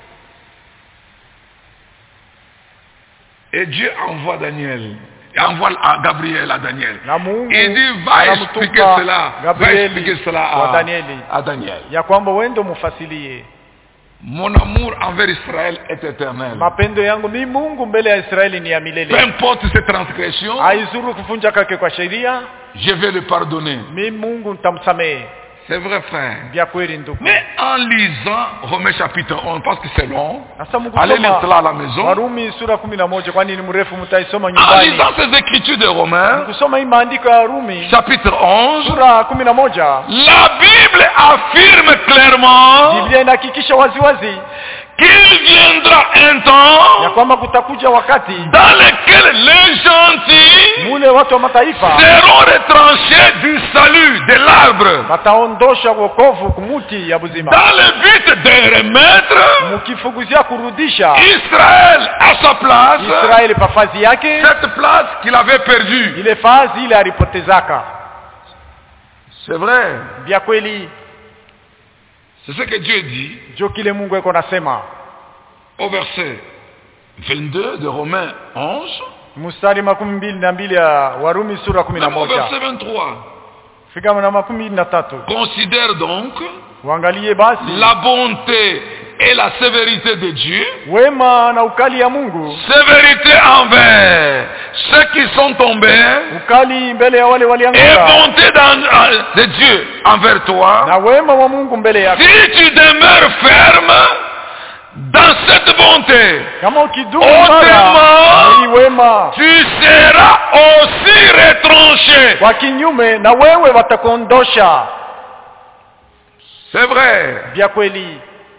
Et Dieu envoie Daniel. Il envoie à Gabriel à Daniel. Na Mungu Il dit, va anamtuma expliquer cela. Va Gabrieli expliquer cela wa à, Danieli à Daniel. ya kwamba wendo mufasilie. Mon amour envers Israël est éternel. Mapendo yangu mi Mungu mbele ya Israeli ni ya Peu milele. importe ses transgressions, Haizuru kuvunja kwake kwa sheria, je vais le pardonner. mi Mungu nitamsamehe. C'est vrai, frère. Vya kweli ndugu. Mais en lisant Romains chapitre onze, parce que c'est long, Sasa allez lire cela à mkusoma la maison. Warumi sura kumi na moja kwani ni mrefu, mtaisoma En nyumbani. lisant ces écritures de Romains, Kusoma hii maandiko ya Warumi chapitre onze, sura kumi na moja, la Bible affirme clairement Biblia inahakikisha waziwazi qu'il viendra un ya temps kwamba kutakuja wakati dans lequel les gentils mule watu wa mataifa seront retranchés du salut de l'arbre wataondosha wokovu kumuti ya buzima, dans le but de remettre mukifuguzia kurudisha Israël à sa place, Israeli pafazi yake, cette place qu'il avait perdue. ile fazi ile alipotezaka. C'est vrai. Vya kweli C'est ce que Dieu dit jo kile Mungu eko nasema au verset vingt-deux de Romains onze, mstari makumi mbili na mbili ya Warumi sura kumi na même au moja verset vingt-trois. fika na makumi mbili na tatu. Considère donc Uangalie basi la bonté et la sévérité de Dieu, wema na ukali ya Mungu, sévérité envers ceux qui sont tombés ukali mbele ya wale et walianguka bonté dans- de Dieu envers toi. na wema wa Mungu mbele yako. Si tu demeures ferme dans cette bonté, Kama ukidumu Autrement, mara ni wema, tu seras aussi retranché. kwa kinyume na wewe watakondosha. C'est vrai. Vya kweli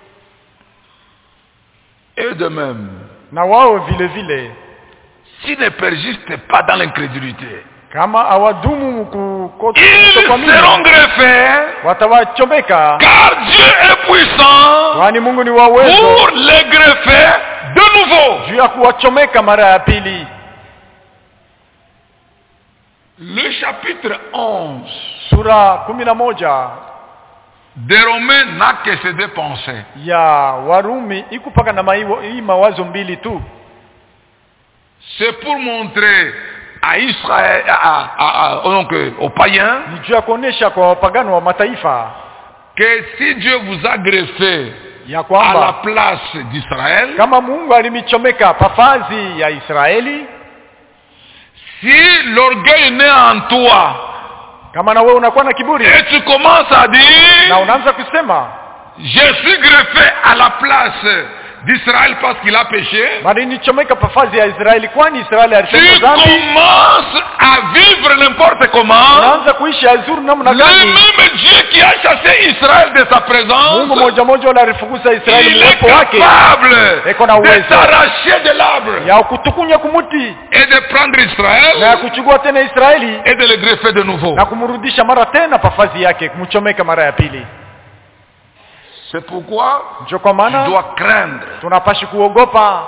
Et de même, na wao vile vile, s'ils ne persistent pas dans l'incrédulité, kama awadumu kuko- ils kutokuamini, seront greffés, watawachomeka, car Dieu est puissant kwani Mungu ni wa uwezo pour les greffer de nouveau. juu ya kuwachomeka mara ya pili. Le chapitre onze Sura kumi na moja des Romains n'a que ces deux pensées. ya Warumi ikupaka na maiwo, hii mawazo mbili tu. C'est pour montrer à Israël, à, à, à, donc, aux païens, Ni juu ya kuonesha kwa wapagano wa mataifa que si Dieu vous a greffé ya à la kwamba place d'Israël, kama Mungu alimichomeka pafazi ya Israeli, Si l'orgueil naît en toi, kama na wewe unakuwa na kiburi et tu commences à dire, na unaanza kusema je suis greffé à la place d'Israël parce qu'il a péché, bali nichomeka pafazi ya Israeli kwani Israeli tu alitenda dhambi, commences à vivre n'importe comment. unaanza kuishi azuri namna Le gani? même Dieu qui a chassé Israël de sa présence, Mungu moja moja wala alifukuza Israeli il est mwepo wake capable eko na de uwezo s'arracher de l'arbre ya kutukunya kumuti et de prendre na ya Israël kuchukua tena Israeli et de le greffer de nouveau. na kumrudisha mara tena pafazi yake, kumchomeka mara ya pili. C'est pourquoi Ndio kwa tu maana dois craindre. tunapashi kuogopa.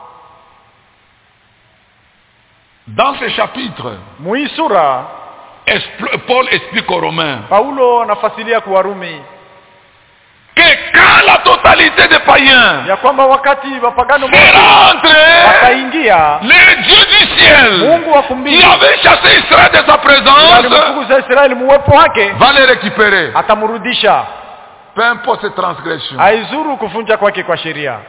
Dans ce chapitre, Mui sura expl- Paul explique aux Romains Paulo anafasilia kwa Warumi que quand la totalité des païens ya kwamba wakati wapagano wote sera entré, wakaingia, le Dieu du ciel Mungu wa qui kumbingu avait chassé Israël de sa présence alimfukuza Israeli muwepo wake, va les récupérer. atamrudisha, Peu importe ses transgressions. aizuru kufunja kwake kwa sheria.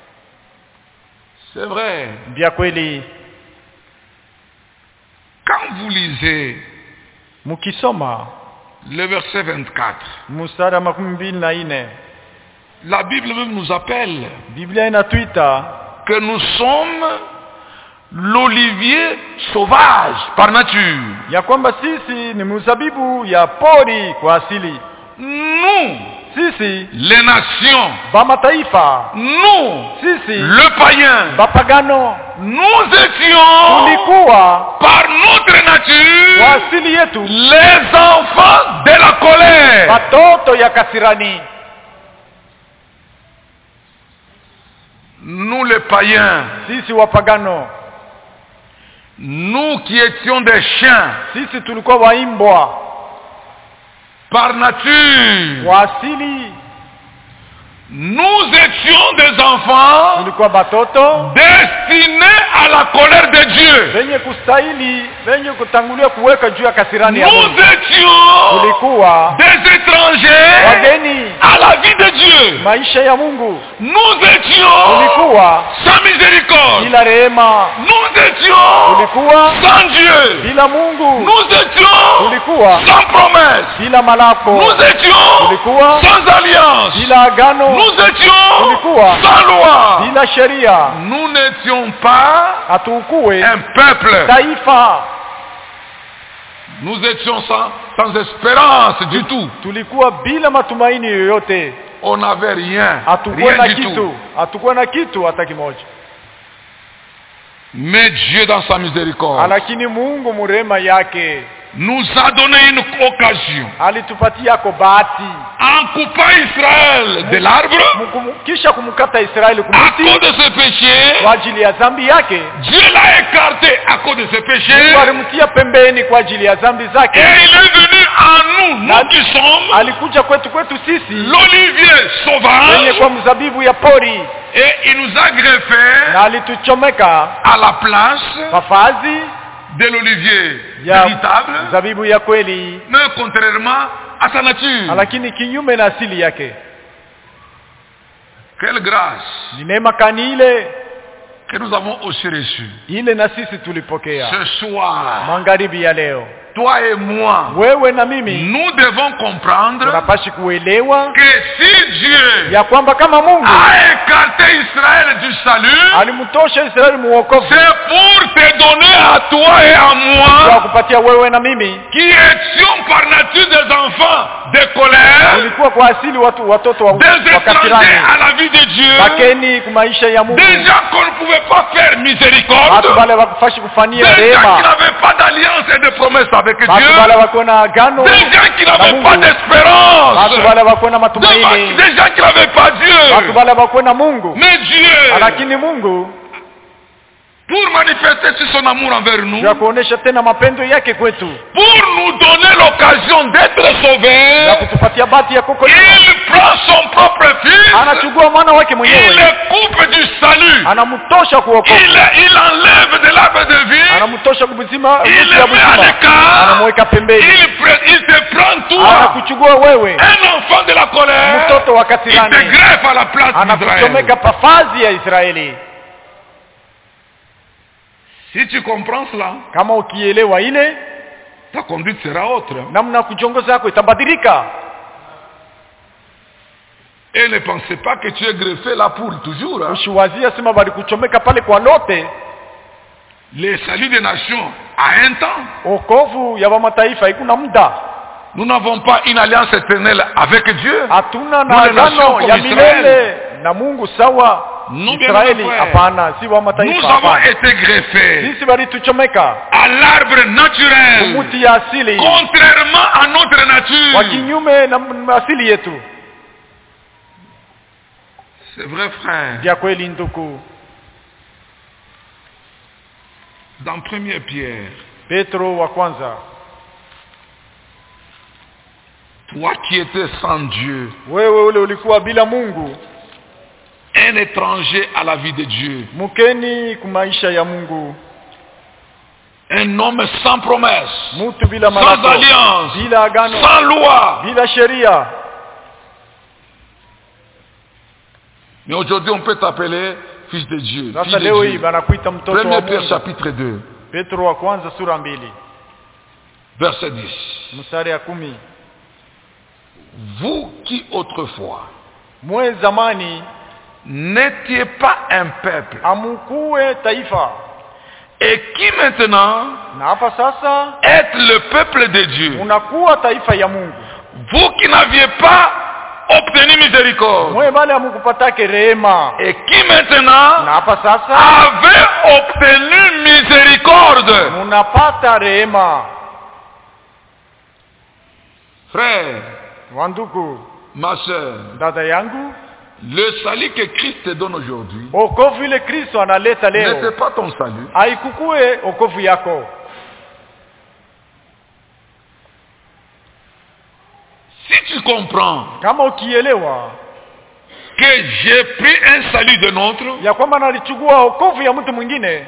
C'est vrai. Ndia kweli, Quand vous lisez mukisoma le verset vingt-quatre, mstari makumi mbili na nne la Bible même nous appelle Biblia inatuita que nous sommes l'olivier sauvage par nature. ya kwamba sisi ni mzabibu ya pori kwa asili. Nous, Sisi les nations, ba mataifa, nous, sisi le païen, bapagano, nous étions tulikuwa par notre kwa nature asili yetu les enfants de la colère. watoto ya kasirani. Nous les païens, Sisi wapagano, nous qui étions des chiens sisi tulikuwa waimbwa par nature, kwa asili, nous étions des enfants tulikuwa batoto destinés à la colère de Dieu. venye kustahili, venye kutangulia kuweka juu ya kasirani ya Nous Mungu. étions Tulikuwa des étrangers wageni à la vie de Dieu. maisha ya Mungu, Nous étions tulikuwa sans miséricorde. bila rehema, Nous étions tulikuwa sans Dieu. bila Mungu, Nous étions tulikuwa sans promesse. bila malako, Nous étions tulikuwa sans alliance. bila agano, Nous étions tulikuwa sans loi. bila sheria, Nous n'étions pas hatukuwe un peuple. taifa, Nous étions sans, sans espérance du tout. tulikuwa bila matumaini yoyote, On n'avait rien. hatukuwa Rien na du kitu, tout. hatukuwa na kitu hata kimoja. Mais Dieu, dans sa miséricorde, Lakini Mungu murema yake nous a donné une occasion. alitupatia ko bahati, En coupant Israël de l'arbre, Mkumu- kisha kumkata Israeli à kumuti cause de ce péché, kwa ajili ya dhambi yake. Dieu l'a écarté à cause de ce péché. Mungu alimtia pembeni kwa ajili ya dhambi Et zake, il est venu à nous, nous qui sommes alikuja kwetu kwetu sisi l'olivier wenye sauvage, kwa mzabibu ya pori, et il nous a greffé na alituchomeka à la place mafazi de l'olivier ya véritable, mzabibu ya kweli, mais contrairement à sa nature. lakini kinyume na asili yake. Quelle grâce Ni neema kani ile que nous avons aussi reçue ile na sisi tulipokea ce soir. magharibi ya leo. Toi et moi, Wewe na mimi nous devons comprendre tunapashi kuelewa que si Dieu ya kwamba kama Mungu a écarté Israël du salut, alimtosha Israeli muokovu c'est pour te donner à toi et à kwa moi, kupatia wewe na mimi, qui étions par nature des enfants de colère, ulikuwa kwa asili watu watoto wa, des wa étrangers kasirani, à la vie de Dieu, bakeni ku maisha ya Mungu, des gens qu'on ne pouvait pas faire miséricorde, watu wale wakufashi des kufanyia gens qui rehema, n'avaient pas d'alliance et de promesse avec watu wale Dieu, wako na agano des gens qui na n'avaient pas Mungu, d'espérance, watu wale wako na des matumaini, des gens qui n'avaient pas Dieu. watu wale wako na Mungu. Mais Dieu, Lakini Mungu pour manifester son amour envers nous, ya kuonesha tena mapendo yake kwetu pour nous donner l'occasion d'être na sauvés, kutupatia bahati ya kuokolewa, il prend son propre fils, anachukua mwana wake il mwenyewe, le coupe du salut, anamtosha kuokoka, il, il enlève de l'arbre de vie, anamtosha kubuzima il mti le ya met à buzima, l'écart, anamweka pembeni, il, pre- il te prend toi, anakuchukua wewe un enfant de la colère, mtoto wa il te kasirani, greffe à la place d'Israël. anakuchomeka pafazi ya Israeli. Si tu comprends cela, kama ukielewa ile, ta conduite sera autre. namna kujongoza yako itabadilika. Et ne pensez pas que tu es greffé là pour toujours. Hein. Usiwazia sema bali kuchomeka pale kwa lote. Le salut des nations a un temps. Okovu ya mataifa ikuna muda. Nous n'avons pas une alliance éternelle avec Dieu. Hatuna na agano ya milele na Mungu sawa Israeli, hapana, si wa mataifa. Nous avons été greffés. Sisi bali tuchomeka à l'arbre naturel. Muti ya asili. Contrairement à notre nature. Wa kinyume na asili yetu. C'est vrai, frère. Vya kweli ndugu. Dans première Pierre, Petro wa kwanza, toi qui étais sans Dieu, wewe ule ulikuwa bila Mungu, un étranger à la vie de Dieu, mukeni kumaisha ya Mungu, un homme sans promesse, mutu bila sans malako, alliance, bila agano, sans loi, bila sheria. mais aujourd'hui on peut t'appeler fils de Dieu. Sasa leo hii banakuita mtoto wa Premier Pierre Mungu. chapitre deux, Petro wa kwanza sura mbili verset dix. mstari ya kumi. Vous qui autrefois Mwe zamani n'étiez pas un peuple, amukuwe taifa, et qui maintenant na hapa sasa êtes le peuple de Dieu. unakuwa taifa ya Mungu. Vous qui n'aviez pas obtenu miséricorde, Mwe bale amukupatake rehema, et qui maintenant na hapa sasa avez obtenu miséricorde. munapata rehema. Frère, Wandugu, ma soeur, dada yangu, le salut que Christ te donne aujourd'hui okovu ile Kristo analeta leo n'était pas ton salut. haikukue okovu yako. Si tu comprends Kama ukielewa que j'ai pris un salut de notre, ya kwamba nalichukua okovu ya mtu mwingine,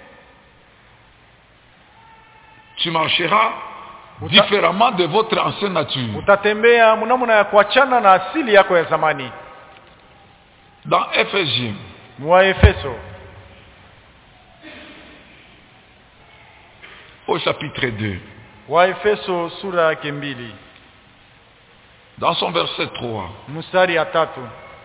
tu marcheras différemment de votre ancienne nature. utatembea mnamna ya kuachana na asili yako ya zamani. Dans Éphésiens, Mwa Efeso au chapitre deux, wa Efeso sura yake mbili dans son verset trois, mstari ya tatu.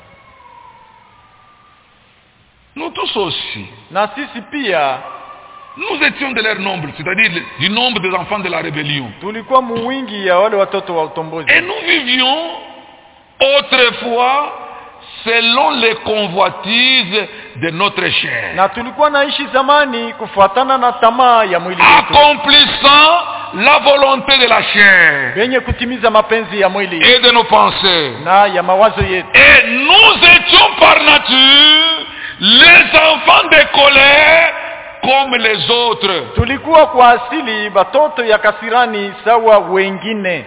nous tous aussi, Na sisi pia nous étions de leur nombre, c'est-à-dire du nombre des enfants de la rébellion. tulikuwa muwingi ya wale watoto wa utombozi, Et nous vivions autrefois selon les convoitises de notre chair, na tulikuwa naishi zamani kufuatana na tamaa ya mwili wetu, accomplissant la volonté de la chair wenye kutimiza mapenzi ya mwili et de nos pensées. na ya mawazo yetu. Et nous étions par nature les enfants de colère comme les autres. Tulikuwa kwa asili batoto ya kasirani sawa wengine,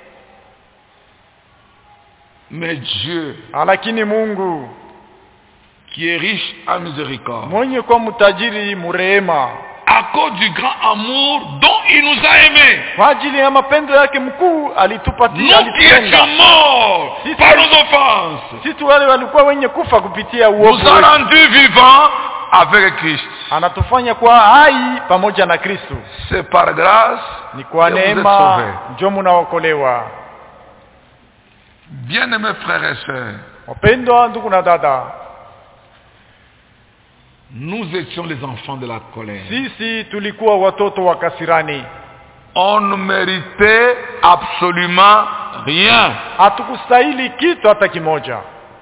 Mais Dieu, lakini Mungu qui est riche en miséricorde, mwenye kwa mtajiri murehema, à cause du grand amour dont il nous a aimés, kwa ajili ya mapendo yake mkuu alitupatia, nous qui alitupenda étions morts Si par tu- nos offenses, sisi wale walikuwa wenye kufa kupitia nous uovu a wetu, rendus vivants avec Christ. anatufanya kwa hai pamoja na Kristo. C'est par grâce Ni kwa que vous êtes neema sauvés. ndio mnaokolewa. Bien-aimés frères et sœurs, Wapendwa ndugu na dada, nous étions les enfants de la colère. sisi tulikuwa watoto wa kasirani, On ne méritait absolument rien. hatukustahili kitu hata kimoja.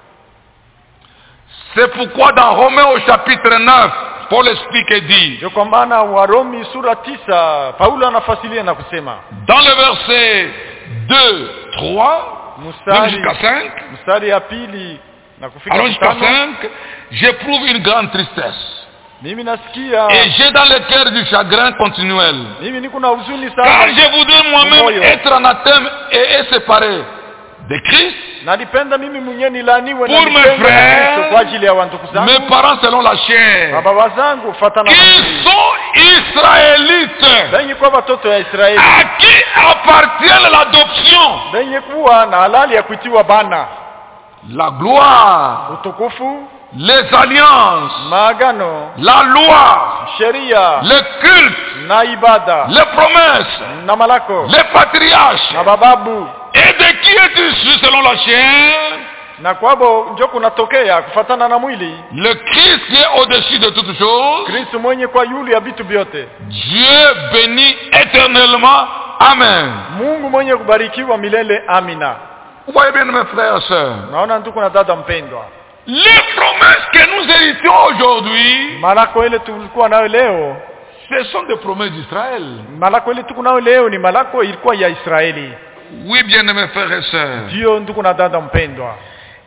C'est pourquoi dans Romains au chapitre neuf, Paul explique et dit, Ndio kwa maana Warumi sura tisa Paulo anafasilia na kusema dans le verset deux, trois, même mstari jusqu'à cinq, mstari ya pili na kufika allons jusqu'à tano, cinq, j'éprouve une grande tristesse. mimi nasikia, Et j'ai dans le cœur du chagrin continuel. mimi niko na huzuni Car sana, je voudrais moi-même Moyo. être anathème et être séparé de Christ, nalipenda mimi mwenyewe nilaaniwe na Pour mes nipendwe na frères, Kristo kwa ajili ya wandugu mes zangu, parents selon la chair, baba zangu fatana na qui mwili, sont israélites, benye kuwa watoto ya Israeli, à qui appartient l'adoption, benye kuwa na halali ya kuitiwa bana, la gloire, utukufu, les alliances, maagano, la loi, sheria, le culte, na ibada, les promesses, na malako, les patriarches. na bababu. Et de qui es issu selon la chair? Na kwabo njo kunatokea kufatana na mwili. Le Christ qui est au-dessus de toutes choses. Kristo mwenye kwa yulu ya vitu vyote. Dieu béni éternellement. Amen. Mungu mwenye kubarikiwa milele. Amina. Vous voyez bien mes frères et sœurs. Naona ndugu na dada mpendwa. Les promesses que nous héritons aujourd'hui, malako ile tulikuwa nayo leo, ce sont des promesses d'Israël. Malako ile tuko nayo leo ni malako ilikuwa ya Israeli. Oui, bien mes frères et sœurs. Ndio ndugu na dada mpendwa.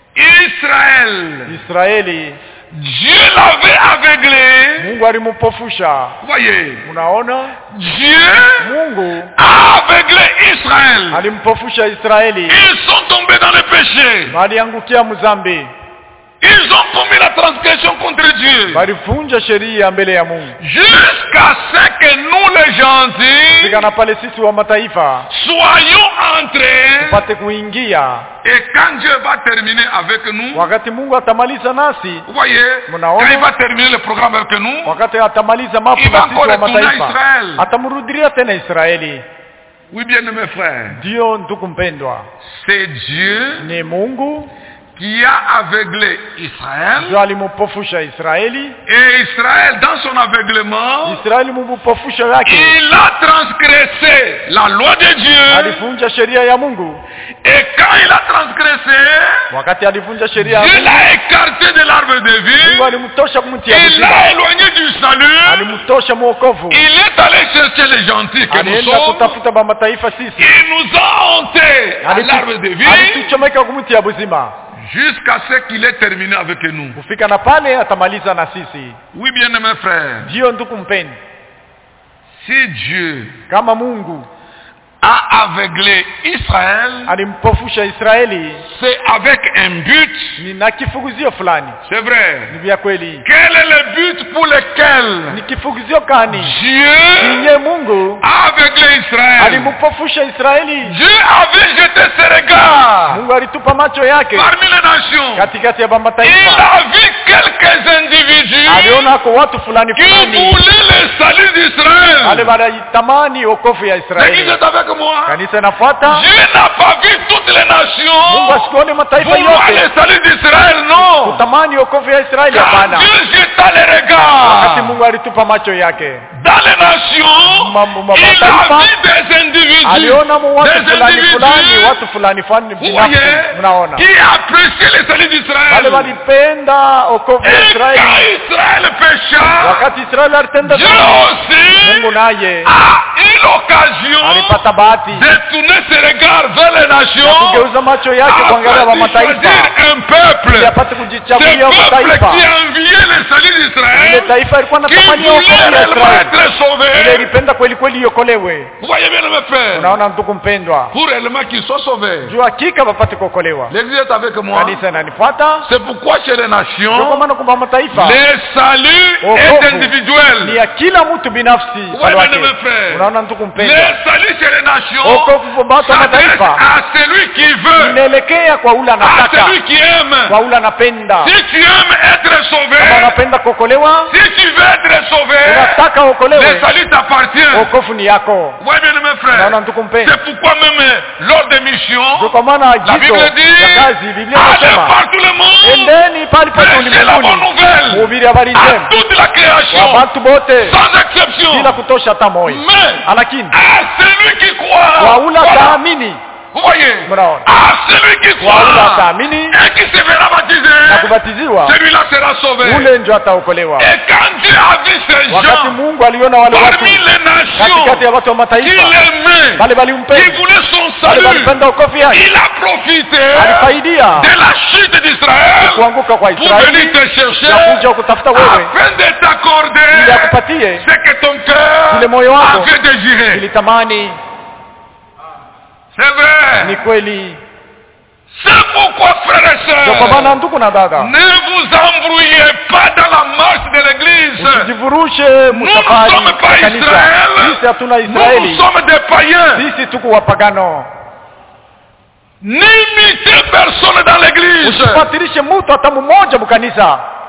Israël, Israeli, Dieu l'avait aveuglé. Mungu alimpofusha. Voyez, unaona? Dieu Mungu a aveuglé Israël. alimpofusha Israeli. Ils sont tombés dans le péché. Waliangukia mzambi. Ils ont commis la transgression contre Dieu. Walivunja sheria mbele ya Mungu. Jusqu'à ce que nous les gentils Sikana pale sisi wa mataifa soyons entrés. tupate kuingia. Et quand Dieu va terminer avec nous, wakati Mungu atamaliza nasi, vous voyez, Munaona? quand il va terminer le programme avec nous, wakati atamaliza mambo il va na sisi encore wa retourner à mataifa, Israël. atamrudilia tena Israeli. Oui, bien mes frères, Ndio ndugu mpendwa, c'est Dieu ni Mungu qui a aveuglé Israël. ndio alimpofusha Israeli. Et Israël, dans son aveuglement, Israeli mupofusha yake, il a transgressé la loi de Dieu. alivunja sheria ya Mungu. Et quand il a transgressé, Wakati alivunja sheria ya Dieu Mungu, l'a écarté de l'arbre de Mungu vie. alimtosha kumtia Il uzima, l'a éloigné du salut. alimtosha mwokovu. Il est allé chercher les gentils que nous Alienda sommes. kutafuta ba mataifa sisi, Il nous a hantés à l'arbre de vie alituchomeka kumtia buzima jusqu'à ce qu'il ait terminé avec nous. kufika na pale atamaliza na sisi. Oui, bien mes frères, Ndio ndugu mpendwa, si Dieu kama Mungu a aveuglé Israël, alimpofusha Israeli, c'est avec un but. ni na kifuguzio fulani. C'est vrai. Ni vya kweli. Quel est le but pour lequel Ni kifuguzio kani? Dieu Ndiye Mungu a aveuglé Israël? alimpofusha Israeli. Dieu avait jeté ses regards Mungu alitupa macho yake parmi les nations. katikati ya Il mataifa. a vu quelques individus Aliona kwa watu fulani qui fulani voulaient le salut wale d'Israël. wanaitamani wokovu ya L'église Israeli. est avec moi. Kanisa inafuata. Dieu n'a pas vu toutes les Mungu nations asikuone mataifa vouloir yote le salut d'Israël, non. kutamani wokovu ya Israeli, Quand hapana. Dieu jeta les Wakati regards Mungu alitupa macho yake dans les nations, Ma- ma- il a mataifa, vu des individus, aliona mu watu des fulani fulani, individus, watu fulani fulani vous binafsi, voyez, mnaona qui appréciaient le salut wale d'Israël. walipenda wokovu ya Et quand Israeli. Israël pécha, Wakati Israeli alitenda Dieu dhambi, aussi Mungu naye a eu l'occasion alipata bahati de tourner ses regards vers les ya nations kugeuza macho yake kuangalia wa afin de choisir mataifa un peuple. ili apate Ce kujichagulia peuple mataifa. qui enviait le salut Ile d'Israël, taifa ilikuwa qui natamania wokovu voulait ya réellement Israeli, être ile sauvé. ilipenda kweli kweli iokolewe. Vous voyez bien mes frères, Unaona ndugu mpendwa, pour réellement qu'ils soient sauvés. juu hakika wapate kuokolewa. L'église est avec moi. Kanisa inanifuata. C'est pourquoi chez les Ndio kwa nations, maana kwa mataifa le salut est wokovu ni individuel. ya kila mtu binafsi Ouais, pale wake. bien, mes frères. Unaona ndugu Le mpendwa, salut chez les nations wokovu kwa watu wa s'adresse mataifa à celui qui veut, inaelekea kwa ule à anataka, celui qui aime. kwa ule anapenda. Si tu aimes être Kama sauvé, unapenda kuokolewa, si tu veux être sauvé, unataka le uokolewe, salut t'appartient. wokovu ni yako. Ouais, bien mes frères. Unaona ndugu mpendwa, C'est pourquoi même lors des ndio missions, kwa maana la agizo Bible dit, ya kazi, Biblia allez inasema par tout le monde, endeni pale pote prêchez la bonne ulimwenguni, nouvelle mhubiri habari à njema toute la kwa création, watu wote sans exception. bila kutosha hata moja. Mais Lakini à celui qui kwa croit, ule voilà. ataamini, Vous voyez, mnaona, à celui qui kwa ule croit ataamini et qui se verra na baptisé, kubatiziwa, celui-là sera sauvé. ule ndio ataokolewa. Et quand Dieu a vu ces Wakati gens Mungu aliona wale watu parmi les katikati nations ya watu wa qui mataifa l'aimaient, wale qui walimpenda, voulaient son wale salut, walipenda wokovu yake, il a profité alifaidia de la chute d'Israël kuanguka kwa pour Israeli venir te chercher na kuja kutafuta wewe afin de ili t'accorder akupatie ce que ton cœur kile moyo wako avait désiré. ilitamani. C'est vrai. Ni kweli. C'est pourquoi, frères et Ndio kwa maana sœurs, ndugu na dada, ne vous embrouillez pas dans la marche de l'église. usijivurushe Nous ne msafari sommes pas ya kanisa. Israël. Sisi hatuna Nous, nous Israeli, sommes des païens. sisi tuko wapagano. N'imitez personne dans l'église. Usifatirishe mtu hata mmoja mkanisa.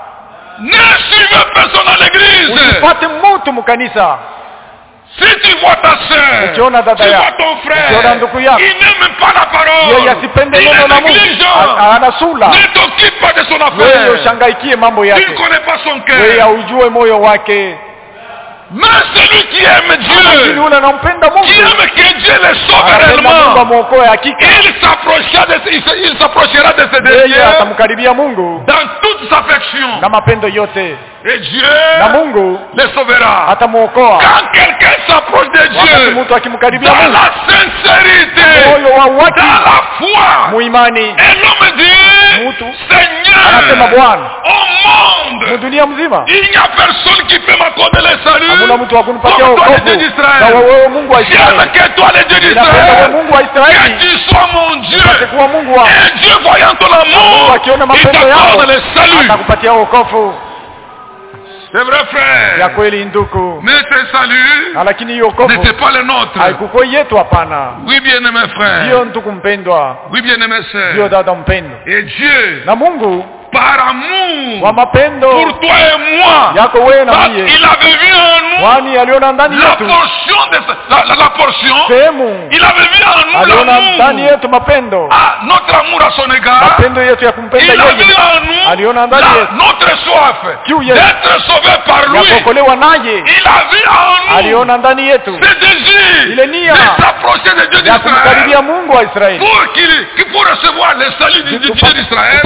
Ne suivez personne à l'église. Usipate mtu mkanisa. Si tu vois ta soeur, tu vois ton frère, il n'aime pas la parole, il est négligent, ne t'occupe pas de son affaire, tu ne connais pas son cœur. Mais celui qui aime Dieu, qui aime que Dieu le sauve réellement, il s'approchera de, il s'approchera de ce dernier dans toute sa affection. Et Dieu le sauvera. Quand quelqu'un s'approche de Dieu dans la sincérité, dans la foi, et l'homme dit, Seigneur, au monde, il n'y a personne qui peut m'accorder le salut comme toi le Dieu d'Israël. J'aime que toi le Dieu d'Israël, que tu sois mon Dieu, et Dieu voyant ton amour, il t'accorde le salut. C'est vrai, frère. Mais ce salut n'était pas le nôtre. Oui, bien-aimé frère. Oui, bien-aimé sœur. Et Dieu, par amour pour toi et moi, parce qu'il avait vu en nous la portion, de, la, la, la portion, il avait vu en nous l'amour, ah, notre amour à son égard, il a vu en nous la, notre soif d'être sauvé par lui, il a vu en nous ce désir de s'approcher de Dieu d'Israël pour qu'il pour recevoir le salut du Dieu d'Israël.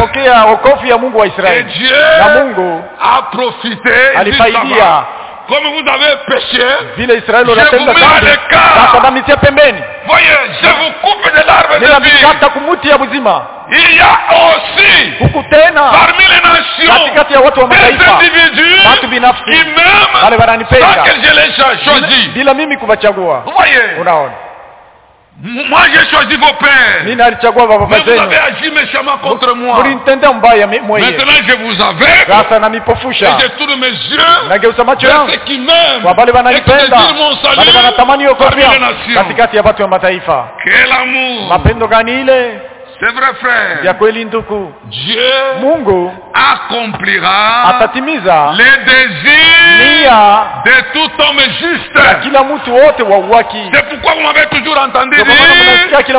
Et Dieu a profité du sabbat. Comme vous avez péché, je vous mets à l'écart. Voyez, je vous coupe de l'arbre de vie. Il y a aussi parmi les nations des individus qui m'aiment sans que je les choisi. Vous voyez, moi j'ai choisi vos pères, mais vous avez agi méchamment contre moi. Maintenant je vous avais et je tourne mes yeux vers ceux qui m'aiment et qui désirent mon salut parmi les nations. Quel amour! C'est vrai, frère. Dieu accomplira les désirs de tout homme juste. C'est pourquoi vous m'avez toujours entendu dire ce que tu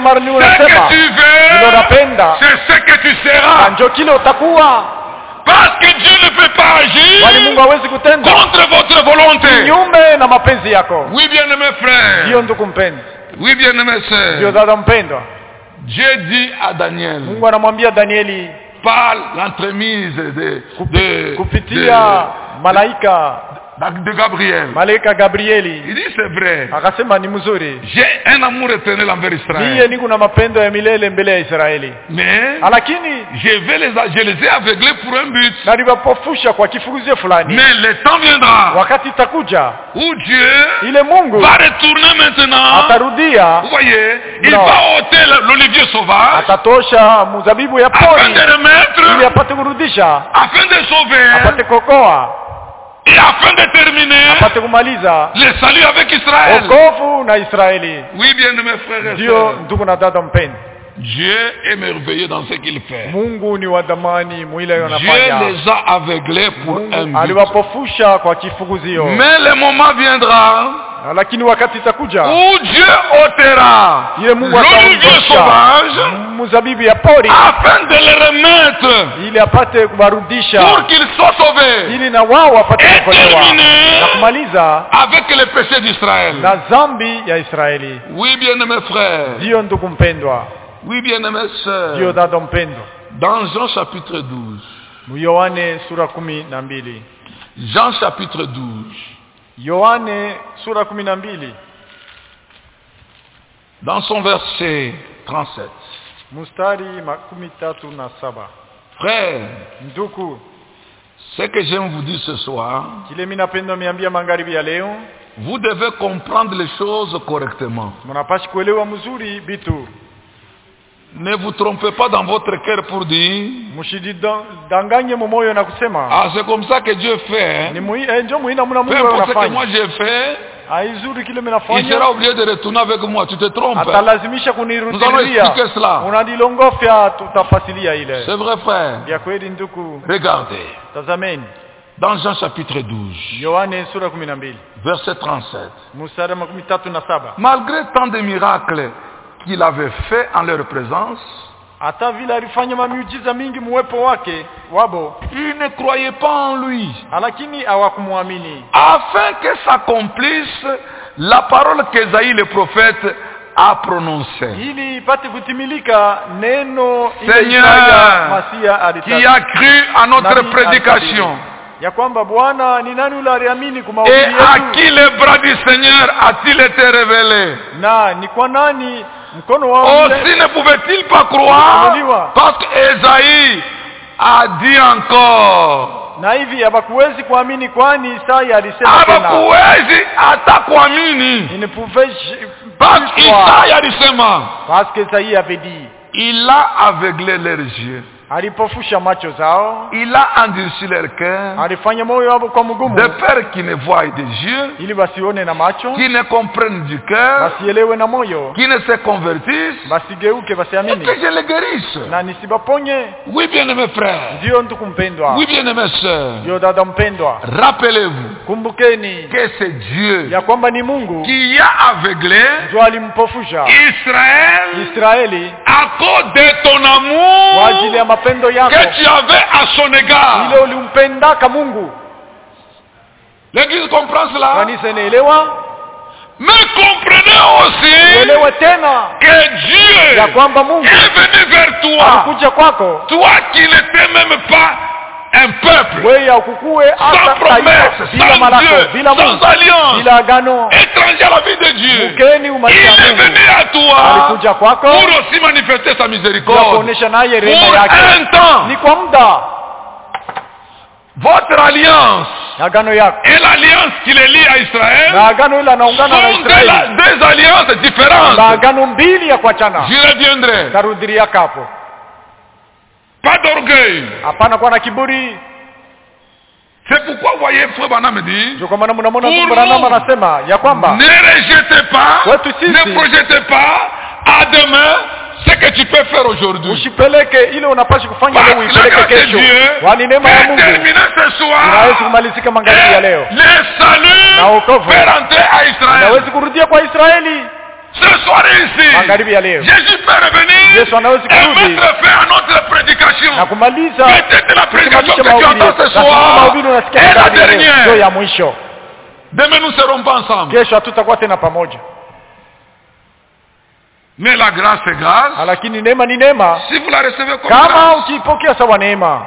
veux, c'est ce que tu seras. Parce que Dieu ne peut pas agir contre votre volonté. Oui, bien-aimé frère. Oui, bien-aimé sœur. Dieu dit à Daniel, par l'entremise de, de, de, de, de Gabriel, il dit c'est vrai, j'ai un amour éternel envers Israël, mais je, vais les, je les ai aveuglés pour un but, mais le temps viendra où Dieu va retourner maintenant. Vous voyez, il va ôter l'olivier sauvage afin de remettre, afin de sauver et afin de terminer le salut avec Israël. Oui, bien mes frères et sœurs. Dieu est merveilleux dans ce qu'il fait. Dieu les a aveuglés pour un but. Mais le moment viendra où Dieu ôtera l'olivier sauvage afin de les remettre pour qu'ils soient sauvés et terminer avec le péché d'Israël. Oui, bien-aimés frères. Oui, bien-aimés sœurs. Dans Jean chapitre douze. Jean chapitre douze. Dans son verset trente-sept. Frère, ce que j'aime vous dire ce soir, vous devez comprendre les choses correctement. Ne vous trompez pas dans votre cœur pour dire ah, c'est comme ça que Dieu fait. Hein? Peu importe ce que moi j'ai fait, il sera obligé de retourner avec moi. Tu te trompes. Nous allons expliquer cela. C'est vrai, frère. Regardez. Dans Jean chapitre douze, Yohane sura kumi na mbili verset trente-sept. mstari makumi tatu na saba. Malgré tant de miracles qu'il avait fait en leur présence, hata vile alifanya mamiujiza mingi muwepo wake wabo, ils ne croyaient pas en lui, lakini hawakumwamini, afin que s'accomplisse la parole qu'Ésaïe le prophète a prononcée. ili ipate kutimilika neno ile Seigneur, Isaya Masia qui alita a cru à notre Nabii prédication, ya kwamba Bwana ni nani yule aliamini kwa et mahubiri à yetu, qui le bras du Seigneur a-t-il été révélé? na ni kwa nani mkono wa Aussi ne pouvait-il pas croire, parce qu'Ésaïe a dit encore, na hivi habakuwezi kuamini, kwani Isaya alisema tena, habakuwezi hata kuamini, il ne pouvait j- parce plus qu'Isaya croire, alisema, parce que Isaïe avait dit, il a aveuglé leurs yeux, alipofusha macho zao, il a endurci leur cœur, alifanya moyo wao kwa mgumu, de peur qu'ils ne voient des yeux, ili basione na macho, qu'ils ne comprennent du cœur, basielewe na moyo, qu'ils ne se convertissent, basigeuke, et basiamini, que je les guérisse. na nisibaponye. Oui, bien-aimés frères, Ndio ndugu mpendwa, oui, bien-aimés sœurs, ndio dada mpendwa, rappelez-vous kumbukeni que c'est Dieu ya kwamba ni Mungu qui a aveuglé ndio alimpofusha Israël Israeli à cause de ton kwa ajili ya amour mapendo yako que tu avais à son égard. ile ulimpendaka Mungu. L'Église comprend cela. Kanisa inaelewa, Mais comprenez aussi uelewe tena que Dieu ya kwamba Mungu est venu vers toi. alikuja kwako Toi qui n'étais même pas un peuple, wewe ukukue sans hata promesse, bila sans malako, Dieu, bila sans Mungu, alliance, bila agano, étranger à la vie de Dieu. mkeni Il umatia est Mungu venu à toi alikuja kwako pour aussi manifester sa kwa miséricorde. kuonesha naye rehema Pour yake. un temps, Ni kwa muda votre alliance agano yako et l'alliance qui les lie à na Israël agano ile anaungana na sont Israeli deux, deux alliances na différentes. agano mbili ya kuachana. J'y reviendrai. Tarudiria kapo, Pas d'orgueil. hapana kuwa na kiburi. C'est pourquoi, vous voyez, Frère Branham dit, Ndio kwa maana mnamwona Pour Ndugu Branham nous. anasema ya kwamba ne rejetez pas, Wetu sisi. ne projetez pas à demain ce que tu peux faire aujourd'hui. usipeleke ile unapaswa kufanya Parce leo que la uipeleke grâce de kesho, Dieu kwani neema ya est Mungu terminée ce soir. inaweza kumalizika magharibi ya leo, Et le salut Na wokovu. fait rentrer à Israël. inaweza kurudia kwa Israeli Ce soir ici, magharibi ya leo. Jésus peut revenir Yesu anaweza et kurudi mettre fin à notre prédication. na kumaliza Peut-être la prédication que tu mahubiri, entends ce lakini soir mahubiri unasikia est la magharibi ya leo ndio dernière. ya mwisho. Demain nous ne serons pas ensemble. Kesho hatutakuwa tena pamoja, Mais la grâce est grâce. lakini neema ni neema. Si vous la recevez comme Kama grâce, ukiipokea sawa neema,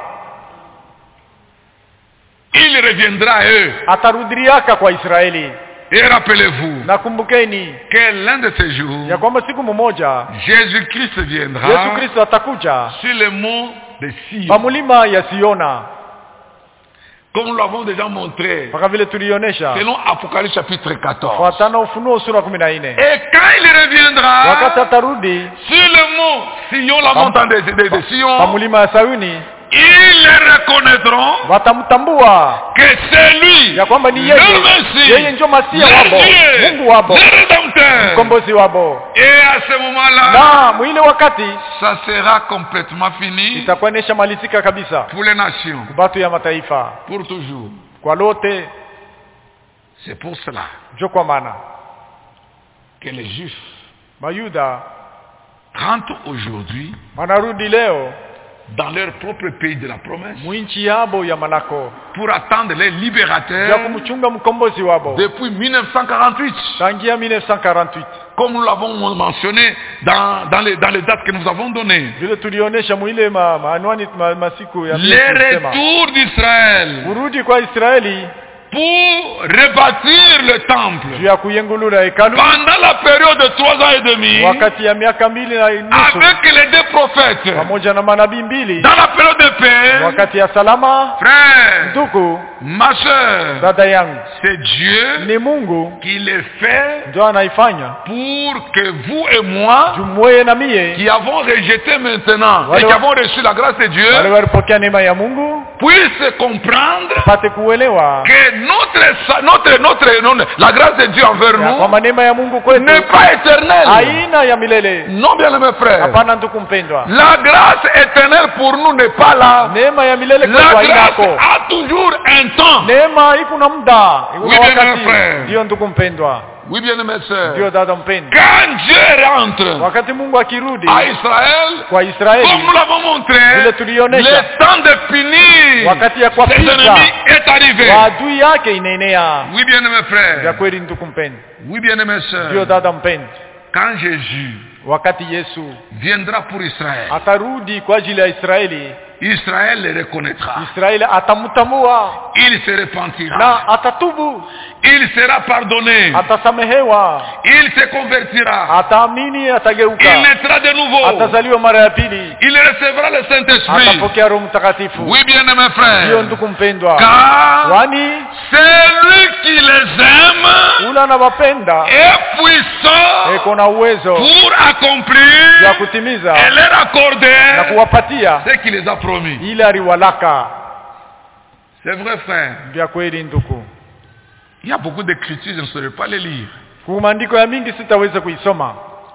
il reviendra à eux. atarudiaka kwa Israeli. Et rappelez-vous Na kumbukeni que l'un de ces jours, ya kwamba siku mmoja Jésus-Christ Yesu viendra Kristo atakuja sur le mont de Sion. pa mulima ya Siona, Comme nous l'avons déjà montré, mpaka vile tulionyesha selon Apocalypse chapitre quatorze. fuatana Ufunuo sura kumi na nne. Et quand il Wakati reviendra atarudi sur le mont Sion, la montagne de, de, de pa Sion, mulima ya Sayuni, ils le reconnaîtront watamtambua que c'est lui, ya kwamba ni le yeye, Messie, yeye ndio Masia le wabo, Dieu, Mungu wabo, le Rédempteur. mkombozi wabo. Et à ce moment-là, Na mwile wakati ça sera complètement fini itakuwa ineshamalizika kabisa pour les nations, batu ya mataifa pour toujours. kwa lote. C'est pour cela Njo kwa maana que les Juifs Mayuda rentrent aujourd'hui wanarudi leo dans leur propre pays de la promesse mwinchi yabo ya malako pour attendre les ya libérateurs kumchunga mkombozi wabo depuis mille neuf cent quarante-huit, tangia mille neuf cent quarante-huit, comme nous l'avons mentionné dans, dans, les, dans les dates que nous avons données. vile tulionesha mwile ma, maanwani ma, masiku ya Le retour d'Israël kurudi kwa Israeli pour rebâtir le temple juu ya kuyengulula hekalu pendant la période de trois ans et demi wakati ya miaka mbili na nusu avec les deux prophètes pamoja na manabii mbili dans la période de paix. wakati ya salama. Frère, Ndugu ma soeur, dada yangu, c'est Dieu ni Mungu qui le fait ndio anaifanya pour que vous et moi jumweye na mie qui avons rejeté maintenant et Wale- qui avons reçu la grâce de Dieu, wale walipokea neema ya Mungu puisse comprendre pate kuelewa que notre, notre, notre, notre, la grâce de Dieu envers ya nous kwamba neema ya Mungu kwetu n'est pas éternelle. haina ya milele. Non, bien mes frères. Hapana ndugu mpendwa, La grâce éternelle pour nous n'est pas là. neema ya milele La kwetu grâce hainako. a toujours un temps. Neema iko na muda, iko Oui, na bien, mes wakati. frères. Ndio ndugu mpendwa, Oui, bien mes sœurs. ndio dada mpendwa. Quand Dieu rentre Wakati Mungu akirudi à Israël, kwa Israeli, comme nous l'avons montré, vile tulionesha, le temps de punir wakati ya ses kuwapiga ennemis est arrivé. adui yake inaenea. Oui, bien mes Ya frères. kweli ndugu mpendwa, Oui, bien mes ndio sœurs. dada mpendwa, Quand Jésus wakati Yesu viendra pour Israël, atarudi kwa ajili ya Israeli, Israël le reconnaîtra. Israeli atamtambua Il se repentira. na atatubu, Il sera pardonné. atasamehewa, Il se convertira. ataamini, Il atageuka, naîtra de nouveau. atazaliwa mara ya pili, Il recevra le Saint-Esprit. atapokea Roho Mtakatifu. Oui, bien mes Ndio frères. ndugu mpendwa, Car kwani celui qui les aime ula anawapenda est puissant eko na uwezo pour ya accomplir kutimiza et leur na accorder kuwapatia ce qu'il les a promis. ile aliwalaka. C'est vrai, frère. Ndio kweli ndugu, Il y a beaucoup d'écritures, je ne saurais pas les lire. kwa maandiko ya mingi sitaweza kuisoma.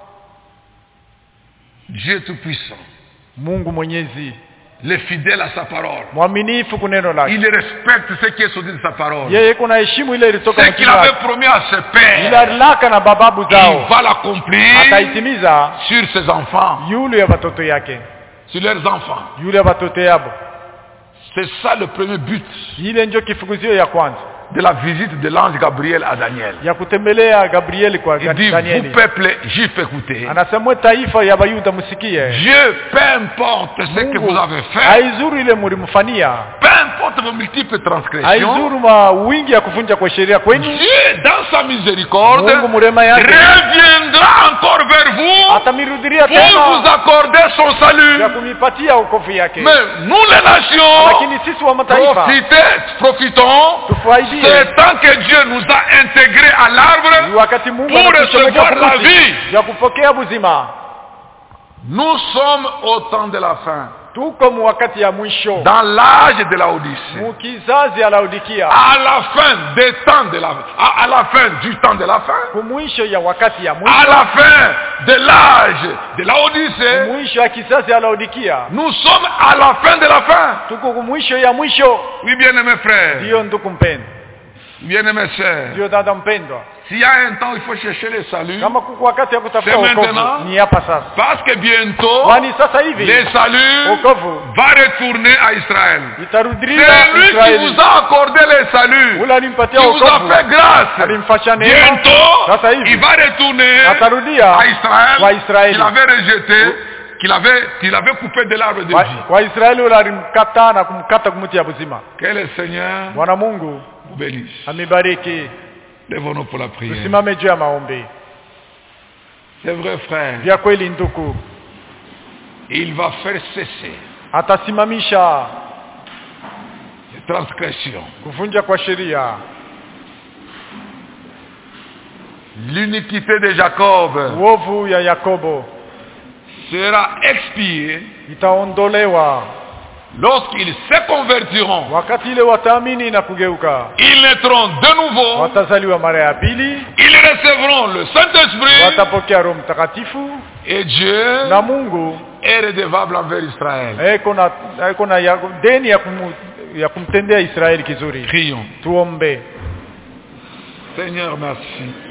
Dieu tout-puissant, Mungu mwenyezi, le fidèle à sa parole. mwaminifu kuneno lake, Il respecte ce qui est sorti de sa parole. yeye kuna heshimu ile ilitoka Ce qu'il mkinywa avait wake. promis à ses Ile pères, alilaka na bababu il zao va l'accomplir ataitimiza sur ses enfants, yule ya watoto yake, sur leurs enfants. yule ya watoto yabo. C'est ça le premier but Ile ndio kifukuzio ya kwanza de la visite de l'ange Gabriel à Daniel. ya kutembelea Gabrieli kwa Il dit, vous Danieli. peuple juif, écoutez. Anasema taifa ya Bayuda msikie, Dieu, peu importe ce que vous avez fait, haizuru ile mlimfanyia, peu importe vos multiples transgressions, haizuru ma wingi ya kuvunja kwa sheria kwenu, Dieu, dans sa miséricorde, Mungu mrema yake reviendra encore vers vous atamirudiria pour vous tena accorder son ya salut. kumipatia wokovu yake. Mais nous les nations, Lakini sisi wa mataifa profitez, profitons, tufaidie c'est tant que Dieu nous a intégrés à ni l'arbre wakati Mungu pour anatuchomeka recevoir la kumuti vie. ya kupokea buzima. Nous sommes au temps de la fin, Tuko mu wakati ya mwisho, dans l'âge de la Odyssée, mu kizazi ya Laodikia, à la fin des temps de la, à, à la fin du temps de la fin, kumwisho ya wakati ya à mwisho, la fin de l'âge de la Odyssée, kumwisho ya kizazi ya Laodikia, nous sommes à la fin de la fin. tuko kumwisho ya mwisho. Oui, bien-aimés frères, Ndio ndugu mpendwa, bien-aimés sœurs, ndio dada mpendwa, s'il y a un temps où il faut chercher le salut, kama kuko wakati ya kutafuta C'est wokovu maintenant. ni hapa sasa, parce que bientôt, kwani sasa hivi le salut wokovu va retourner à Israël. itarudilia C'est lui qui Israeli. vous a accordé le salut, Ule alimpatia qui vous a wokovu, fait grâce. alimfasha neema, Bientôt, sasa hivi il va retourner atarudia à Israël, kwa Israeli, qu'il avait rejeté, qu'il avait, qu'il avait coupé de l'arbre de kwa, vie. kwa Israeli ule alimkata na kumkata kumuti ya buzima. Que le Seigneur Bwana Mungu vous bénisse. amebariki. Lèvons-nous pour la prière. Tusimame juu ya maombi. C'est vrai, frère. Vya kweli ndugu, Il va faire cesser atasimamisha les transgressions. kuvunja kwa sheria. L'iniquité de Jacob Uovu ya Yakobo sera expiée itaondolewa lorsqu'ils se convertiront. wakati ile wataamini na kugeuka, Ils naîtront de nouveau. watazaliwa mara ya pili, Ils recevront le Saint-Esprit. watapokea Roho Mtakatifu, Et Dieu na Mungu est redevable envers Israël. eko na eko na ya- deni ya, kumu, ya kumtendea Israeli kizuri. Prions. Tuombe. Seigneur, merci.